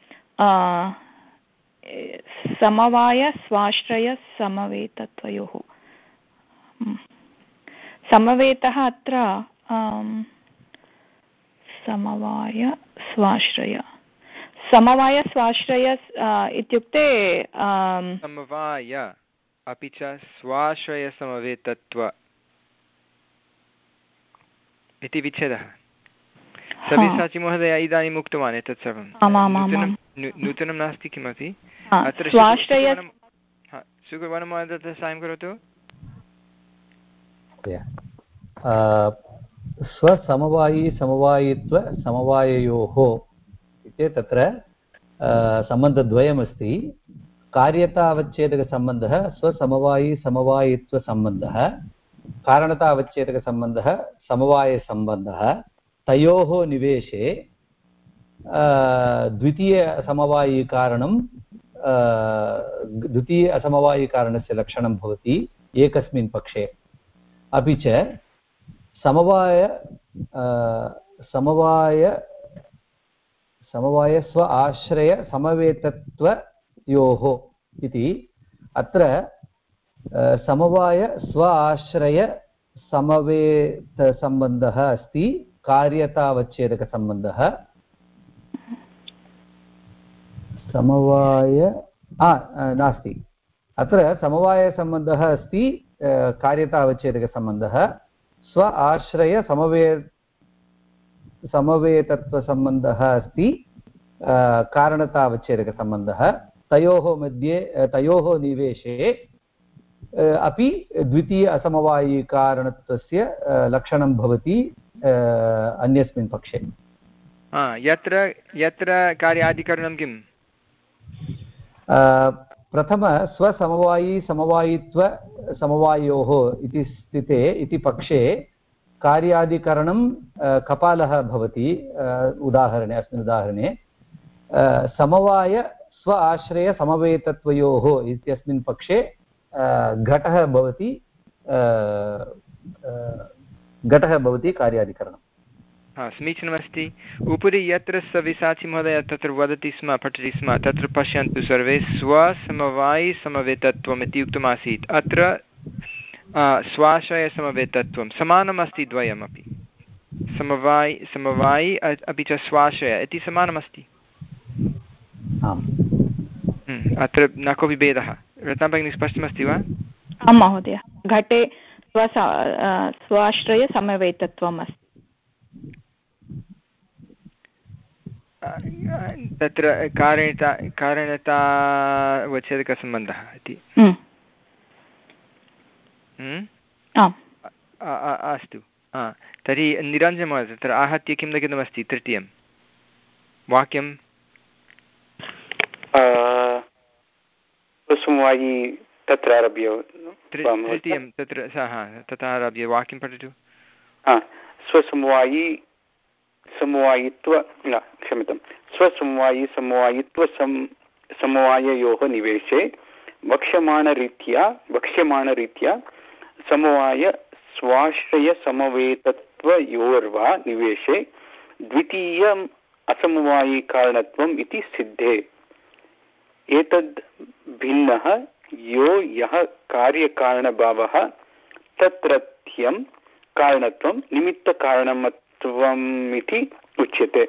समवाय स्वाश्रय समवेतत्वयोः समवेतः अत्र समवाय स्वाश्रय समवाय स्वाश्रय इत्युक्ते समवाय अपि च स्वाश्रयसमवेतत्व इति विच्छेदः। सव्यसाची महोदय इदानीम् उक्तवान् एतत् सर्वं नूतनं नास्ति किमपि अत्र सुकुर्वणमहोदय साहाय्यं करोतु। स्वसमवायी समवायित्व समवाययोः इत्युक्ते तत्र सम्बन्धद्वयमस्ति। कार्यतावच्छेदकसम्बन्धः स्वसमवायी समवायित्वसम्बन्धः, कारणतावच्छेदकसम्बन्धः समवायसम्बन्धः। तयोः निवेशे द्वितीयसमवायिकारणं द्वितीय असमवायिकारणस्य लक्षणं भवति एकस्मिन् पक्षे। अपि च समवाय समवाय समवाय स्व आश्रय समवेतत्वयोः इति अत्र समवाय स्व आश्रय समवेतसम्बन्धः अस्ति, कार्यतावच्छेदकसम्बन्धः। समवाय नास्ति, अत्र समवायसम्बन्धः अस्ति, कार्यतावच्छेदकसम्बन्धः। स्व आश्रय समवे समवेतत्वसम्बन्धः अस्ति, कारणतावच्छेदकसम्बन्धः। तयोः मध्ये तयोः निवेशे अपि द्वितीय असमवायिकारणत्वस्य लक्षणं भवति अन्यस्मिन् पक्षे। यत्र यत्र कार्यादिकरणं किम्? प्रथम स्वसमवायी समवायित्व समवायोः इति स्थिते इति पक्षे कार्यादिकरणं कपालः भवति। उदाहरणे अस्मिन् उदाहरणे समवाय स्व आश्रय समवेतत्वयोः इत्यस्मिन् पक्षे घटः भवति घटः भवति कार्यादिकरणम्। हा समीचीनमस्ति। उपरि यत्र सव्यसाची महोदय तत्र वदति स्म पठति स्म तत्र पश्यन्तु सर्वे स्वसमवायि समवेतत्वम् इति उक्तमासीत्। अत्र स्वाश्रयसमवेतत्वं समानमस्ति, द्वयमपि समवायि समवायि अपि च स्वाश्रय इति समानमस्ति। अत्र न कोऽपि भेदः। रत्ना भगिनी स्पष्टमस्ति वा? आं महोदय, घटे स्व स्वाश्रयसमवेतत्वम् अस्ति। तत्र कारणता कारणतावच्छेदकसम्बन्धः इति अस्तु। तर्हि निरञ्जनमहोदय तत्र आहत्य किं लिखितमस्ति? तृतीयं वाक्यं समवायी तत्र आरभ्य तृतीयं तत्र सः तथा आरभ्य वाक्यं पठतु। स्वसमवायी समवायित्व न क्षम्यतां स्वसमवायी समवायित्व सम समवाययोः निवेशे वक्ष्यमाणरीत्या वक्ष्यमाणरीत्या समवाय स्वाश्रयसमवेतत्वयोर्वा निवेशे द्वितीयम् असमवायिकारणत्वम् इति सिद्धे। एतद् भिन्नः यो यः कार्यकारणभावः तत्रत्यं कारणत्वं निमित्तकारणत्वम् इति उच्यते।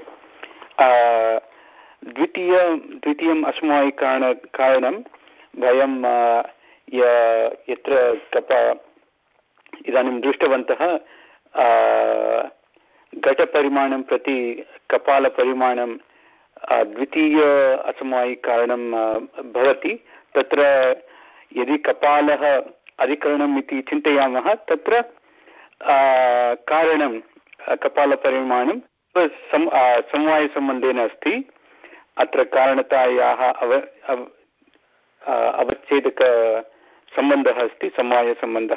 द्वितीय द्वितीयम् असमवायिकारण कारणं वयं यत्र कप इदानीं दृष्टवन्तः घटपरिमाणं प्रति कपालपरिमाणं द्वितीय असमवायिकारणं भवति। तत्र यदि कपालः अधिकरणम् इति चिन्तयामः तत्र कारणं कपालपरिमाणं समवायसम्बन्धेन अस्ति। अत्र कारणतायाः अव अवच्छेदकसम्बन्धः अस्ति, समवायसम्बन्धः।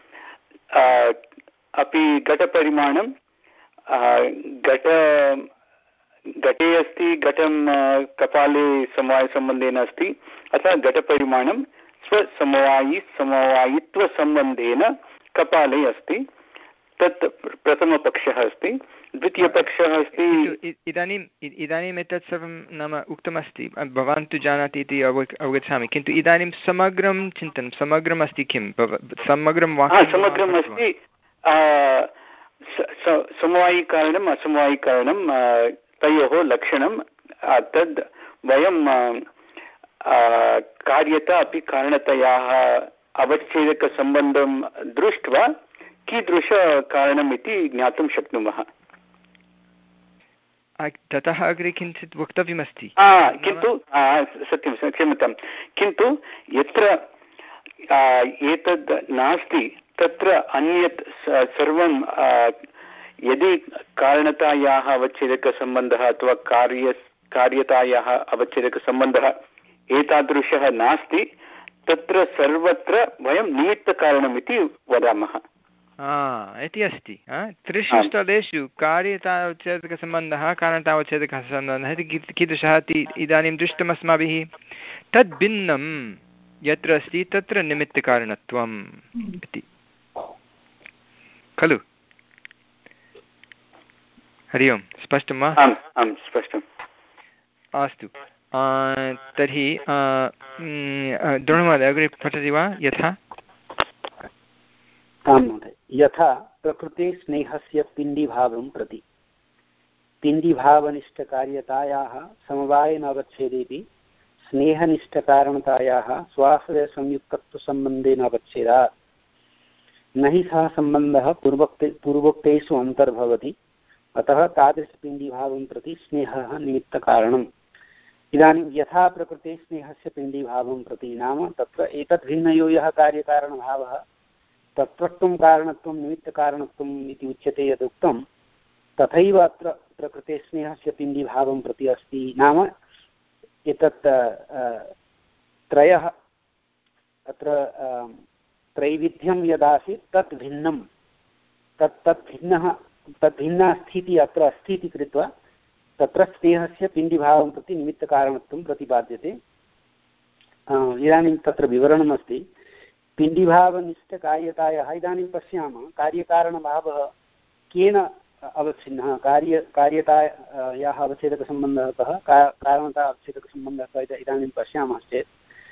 अपि घटपरिमाणं घट घटे अस्ति, घटं कपाले समवायसम्बन्धेन अस्ति, अतः घटपरिमाणं स्वसमवायि समवायित्वसम्बन्धेन कपाले अस्ति। तत् प्रथमपक्षः अस्ति। द्वितीयपक्षः अस्ति इदानीम् इदानीम् एतत् सर्वं नाम उक्तमस्ति, भवान् तु जानाति इति अव अवगच्छामि, किन्तु इदानीं समग्रं चिन्तनं समग्रम् अस्ति किं समग्रं वाक्यं समग्रम् अस्ति। समवायिकारणम् असमवायिकारणं तयोः लक्षणं तद् वयं कार्यता अपि कारणतयाः अवच्छेदकसम्बन्धं दृष्ट्वा कीदृशकारणम् इति ज्ञातुं शक्नुमः। ततः अग्रे किञ्चित् वक्तव्यमस्ति। किन्तु सत्यं क्षम्यतां, किन्तु यत्र एतद् नास्ति तत्र अन्यत् सर्वं यदि कारणतायाः अवच्छेदकसम्बन्धः अथवा कार्य कार्यतायाः अवच्छेदकसम्बन्धः एतादृशः नास्ति तत्र सर्वत्र वयं निमित्तकारणम् इति वदामः इति अस्ति। त्रिषु स्थलेषु कार्यतावच्छेदकसम्बन्धः कारणतावच्छेदकसम्बन्धः इति कीदृशः इति इदानीं दृष्टम् अस्माभिः। तद् भिन्नं यत्र अस्ति तत्र निमित्तकारणत्वम् इति खलु। हरि ओम्, स्पष्टं वा? आम् आम् स्पष्टम्। अस्तु, तर्हि द्रोणमहोदय अग्रे पठति वा? यथा आं महोदय, यथा प्रकृते स्नेहस्य पिण्डीभावं प्रति पिण्डीभावनिष्ठकार्यतायाः समवायेन अवच्छेदेपि स्नेहनिष्ठकारणतायाः स्वाश्रयसंयुक्तत्वसम्बन्धेन अवच्छेदात् न हि सः सम्बन्धः पूर्वोक्ते पूर्वोक्तेषु अन्तर्भवति, अतः तादृशपिण्डीभावं प्रति स्नेहः निमित्तकारणम्। इदानीं यथा प्रकृते स्नेहस्य पिण्डीभावं प्रति नाम तत्र एतद् भिन्नयो यः कार्यकारणभावः तत्त्वत्वं कारणत्वं निमित्तकारणत्वम् इति उच्यते यदुक्तं तथैव अत्र प्रकृते स्नेहस्य पिण्डीभावं प्रति अस्ति। नाम एतत् त्रयः अत्र त्रैविध्यं यदासीत् तत् भिन्नं तत् तत् भिन्नः तद्भिन्ना स्थितिः अत्र अस्ति इति कृत्वा तत्र स्नेहस्य पिण्डीभावं प्रति निमित्तकारणत्वं प्रतिपाद्यते। इदानीं तत्र विवरणमस्ति। पिण्डीभावनिष्ठकार्यतायाः इदानीं पश्यामः कार्यकारणभावः केन अवच्छिन्नः कार्य कार्यतायाः अवच्छेदकसम्बन्धः कः कारणता अवच्छेदकसम्बन्धः कः इदानीं पश्यामश्चेत्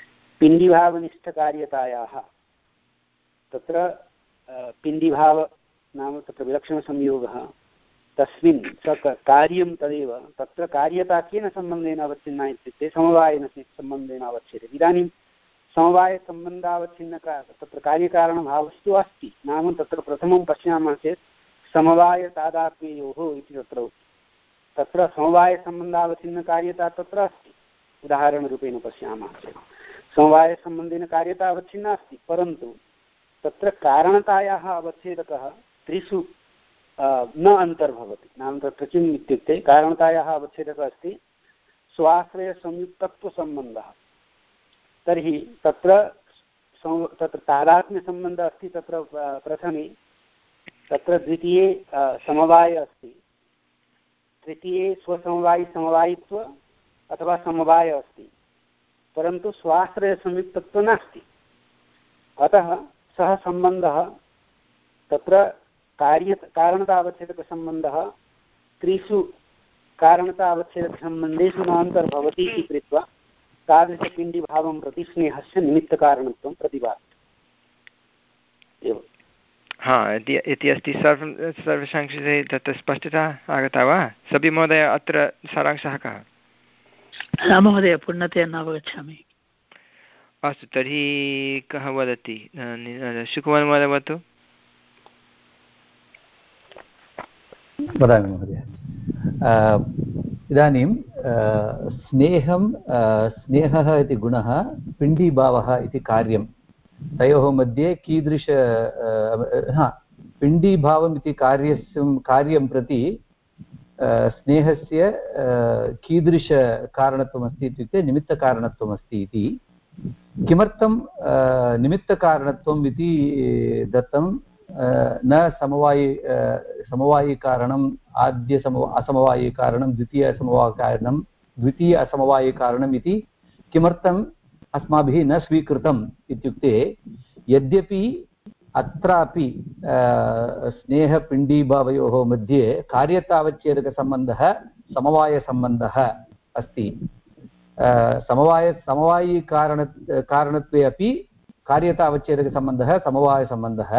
पिण्डीभावनिष्ठकार्यतायाः तत्र पिण्डीभाव नाम तत्र विलक्षणसंयोगः तस्मिन् स कार्यं तदेव तत्र कार्यता केन सम्बन्धेन अवच्छिन्ना इत्युक्ते समवायेन सम्बन्धेन अवच्छेदे। इदानीं समवायसम्बन्धावच्छिन्न तत्र कार्यकारणभावस्तु अस्ति। नाम तत्र प्रथमं पश्यामः चेत् समवायतादात्म्ययोः इति तत्र तत्र समवायसम्बन्धावच्छिन्नकार्यता तत्र अस्ति। उदाहरणरूपेण पश्यामः चेत् समवायसम्बन्धेन कार्यता अवच्छिन्ना अस्ति, परन्तु तत्र कारणतायाः अवच्छेदकः त्रिषु न अन्तर्भवति। नाम तत्र किम् इत्युक्ते कारणतायाः अवच्छेदकः अस्ति स्वाश्रयसंयुक्तत्वसम्बन्धः। तर्हि तत्र तत्र तादात्म्यसम्बन्धः अस्ति तत्र प्रथमे, तत्र द्वितीये समवाय अस्ति, तृतीये स्वसमवायिसमवायित्व अथवा समवाय अस्ति, परन्तु स्वाश्रयसंयुक्तत्वं नास्ति। अतः सः सम्बन्धः तत्र कार्य कारणतावच्छेदकसम्बन्धः त्रिषु कारणतावच्छेदकसम्बन्धेषु न अन्तर्भवति इति कृत्वा तादृशपिण्डीभावं प्रति स्नेहस्य निमित्तकारणत्वं प्रतिपाद्यते एव। हा इति इति अस्ति सर्वं सर्वेषां कृते तत्र स्पष्टता आगता वा सबि महोदय अत्र सारांशः कः न महोदय पूर्णतया न अवगच्छामि अस्तु तर्हि कः वदति शुकुमार महोदय वदतु वदामि महोदय इदानीं स्नेहं स्नेहः इति गुणः पिण्डीभावः इति कार्यं तयोः मध्ये कीदृश हा पिण्डीभावम् इति कार्यस्य कार्यं प्रति स्नेहस्य कीदृशकारणत्वमस्ति इत्युक्ते निमित्तकारणत्वमस्ति इति किमर्थं निमित्तकारणत्वम् इति दत्तं न समवायि समवायिकारणम् आद्य समवा असमवायिकारणं द्वितीय असमवायिकारणं द्वितीय असमवायिकारणम् इति किमर्थम् अस्माभिः न स्वीकृतम् इत्युक्ते यद्यपि अत्रापि स्नेहपिण्डीभावयोः मध्ये कार्यतावच्छेदकसम्बन्धः समवायसम्बन्धः अस्ति समवाय समवायिकारण कारणत्वे अपि कार्यतावच्छेदकसम्बन्धः समवायसम्बन्धः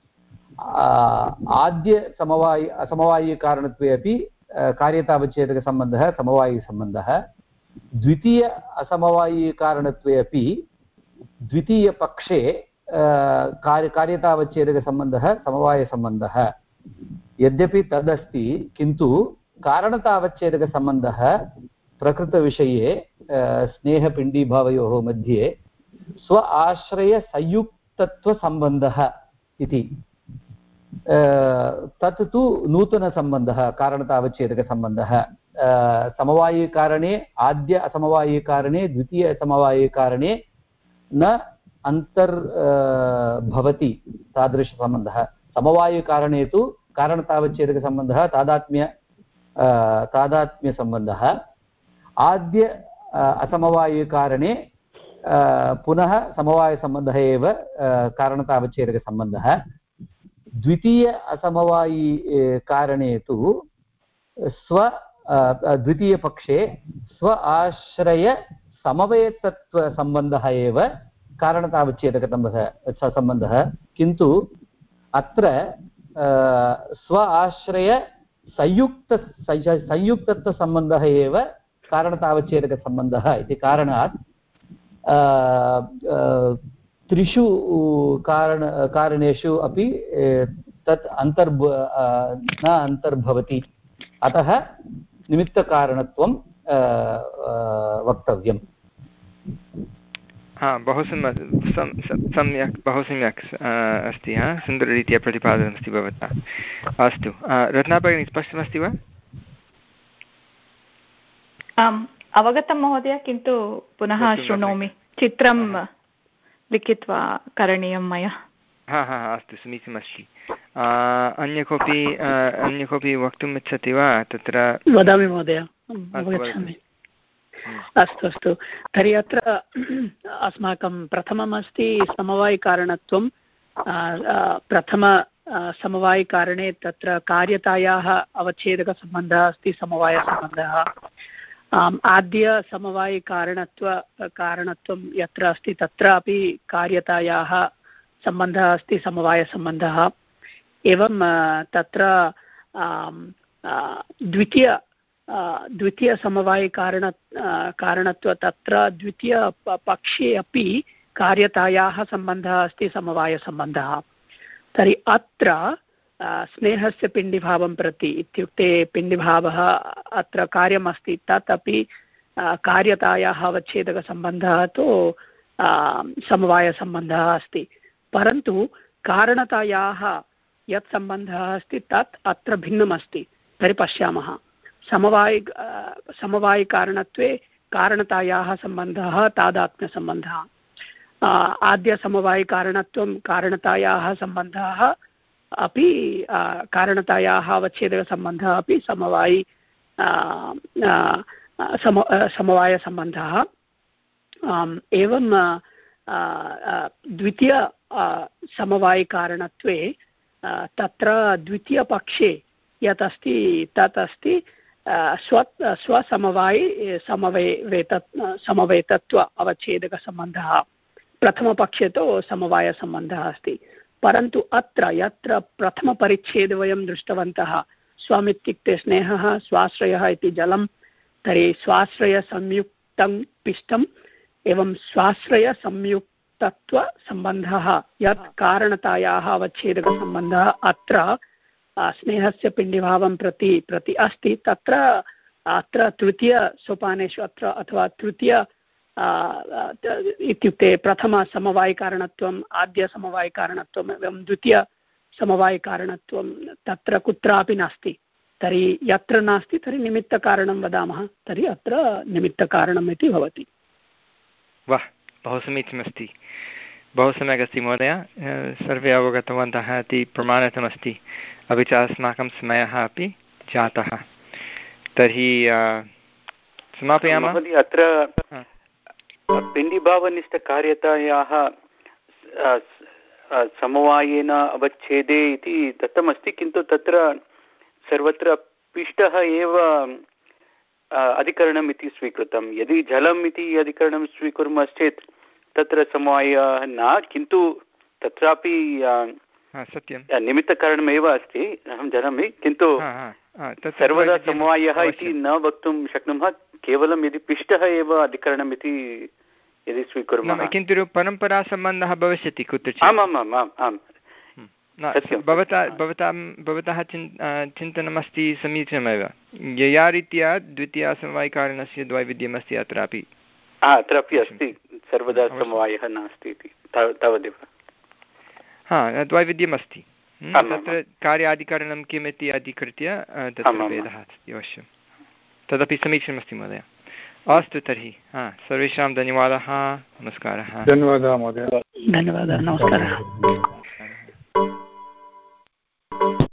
आद्य समवायि असमवायिकारणत्वे अपि कार्यतावच्छेदकसम्बन्धः समवायिसम्बन्धः द्वितीय असमवायिकारणत्वे अपि द्वितीयपक्षे कार्य कार्यतावच्छेदकसम्बन्धः समवायसम्बन्धः यद्यपि तदस्ति किन्तु कारणतावच्छेदकसम्बन्धः प्रकृतविषये स्नेहपिण्डीभावयोः मध्ये स्व आश्रयसंयुक्तत्वसम्बन्धः इति तत् तु नूतनसम्बन्धः कारणतावच्छेदकसम्बन्धः समवायिकारणे आद्य असमवायिकारणे द्वितीय असमवायिकारणे न अन्तर् भवति तादृशसम्बन्धः समवायिकारणे तु कारणतावच्छेदकसम्बन्धः तादात्म्य तादात्म्यसम्बन्धः आद्य असमवायिकारणे पुनः समवायसम्बन्धः एव कारणतावच्छेदकसम्बन्धः द्वितीय असमवायि कारणे तु स्व द्वितीयपक्षे स्व आश्रय समवेतत्वसम्बन्धः एव कारणतावच्छेदकसम्बन्धः सम्बन्धः किन्तु अत्र स्व आश्रय संयुक्त संयुक्तत्वसम्बन्धः एव कारणतावच्छेदकसम्बन्धः इति कारणात् त्रिषु कारण कारणेषु अपि तत् अन्तर्भ न अन्तर्भवति अतः निमित्तकारणत्वं वक्तव्यम् हा बहु सम्यक् बहु सम्यक् अस्ति हा सुन्दररीत्या प्रतिपादनमस्ति भवता अस्तु रत्ना भगिनी स्पष्टमस्ति वा आम् अवगतं महोदय किन्तु पुनः शृणोमि चित्रं लिखित्वा करणीयं मया हा हा अस्तु समीचीनमस्ति अन्य कोऽपि अन्य कोऽपि वक्तुम् इच्छति वा तत्र वदामि महोदय अवगच्छामि अस्तु अस्तु तर्हि अत्र अस्माकं प्रथमम् अस्ति समवायिकारणत्वं प्रथम समवायिकारणे तत्र कार्यतायाः अवच्छेदकसम्बन्धः अस्ति समवायसम्बन्धः आद्य समवायिकारणत्व कारणत्वं यत्र अस्ति तत्रापि कार्यतायाः सम्बन्धः अस्ति समवायसम्बन्धः एवं तत्र द्वितीय द्वितीयसमवायिकारण कारणत्व तत्र द्वितीयपक्षे अपि कार्यतायाः सम्बन्धः अस्ति समवायसम्बन्धः तर्हि अत्र स्नेहस्य पिण्डिभावं प्रति इत्युक्ते पिण्डिभावः अत्र कार्यमस्ति तत् अपि कार्यतायाः अवच्छेदकसम्बन्धः तु समवायसम्बन्धः अस्ति परन्तु कारणतायाः यत् सम्बन्धः अस्ति तत् अत्र भिन्नमस्ति तर्हि पश्यामः समवायि समवायिकारणत्वे कारणतायाः सम्बन्धः तादात्म्यसम्बन्धः आद्यसमवायिकारणत्वं कारणतायाः सम्बन्धः अपि कारणतायाः अवच्छेदकसम्बन्धः अपि समवायि सम समवायसम्बन्धः एवं द्वितीय समवायिकारणत्वे तत्र द्वितीयपक्षे यत् अस्ति तत् अस्ति स्व स्वसमवायि समवेत समवेतत्व अवच्छेदकसम्बन्धः प्रथमपक्षे तु समवायसम्बन्धः अस्ति परन्तु अत्र यत्र प्रथमपरिच्छेदे वयं दृष्टवन्तः स्वमित्युक्ते स्नेहः, स्वाश्रयः इति जलं, तर्हि स्वाश्रयसंयुक्तं पिष्टम् एवं स्वाश्रयसंयुक्तत्वसम्बन्धः यत् कारणतायाः अवच्छेदकसम्बन्धः अत्र स्नेहस्य पिण्डिभावं प्रति प्रति अस्ति, तत्र अत्र तृतीयसोपानेषु अत्र अथवा तृतीय इत्युक्ते प्रथमसमवायिकारणत्वम्, आद्यसमवायिकारणत्वम् एवं द्वितीयसमवायिकारणत्वं तत्र कुत्रापि नास्ति। तर्हि यत्र नास्ति तर्हि निमित्तकारणं वदामः, तर्हि अत्र निमित्तकारणम् इति भवति। वाह, बहु समीचीनमस्ति, बहु सम्यक् अस्ति महोदय, सर्वे अवगतवन्तः इति प्रमाणितमस्ति, अपि च अस्माकं समयः अपि जातः। तर्हि समापयामः। अत्र पिण्डिभावनिष्ठकार्यतायाः समवायेन अवच्छेदे इति दत्तमस्ति, किन्तु तत्र सर्वत्र पिष्टः एव अधिकरणम् इति स्वीकृतं। यदि जलम् इति अधिकरणं स्वीकुर्मश्चेत् तत्र समवायः न, किन्तु तत्रापि सत्यं निमित्तकारणमेव अस्ति, अहं जानामि, किन्तु सर्वदा समवायः इति न वक्तुं शक्नुमः, केवलं यदि पिष्टः एव अधिकरणम् इति यदि स्वीकुर्मः। किन्तु परम्परासम्बन्धः भविष्यति कुत्रचित्। आमाम् आम् आम् आम् भवता भवतां भवतः चिन् चिन्तनमस्ति समीचीनमेव। यया रीत्या द्वितीयासमवायिकारणस्य द्वैविध्यमस्ति अत्रापि अत्रापि अस्ति, सर्वदा समवायः नास्ति इति तावदेव। हा, द्वैविध्यमस्ति, तत्र कार्यादिकरणं किम् इति अधिकृत्य तत्र भेदः अस्ति अवश्यं, तदपि समीचीनमस्ति महोदय। अस्तु तर्हि, हा, सर्वेषां धन्यवादः, नमस्कारः। धन्यवादः महोदय। धन्यवादः, नमस्कारः।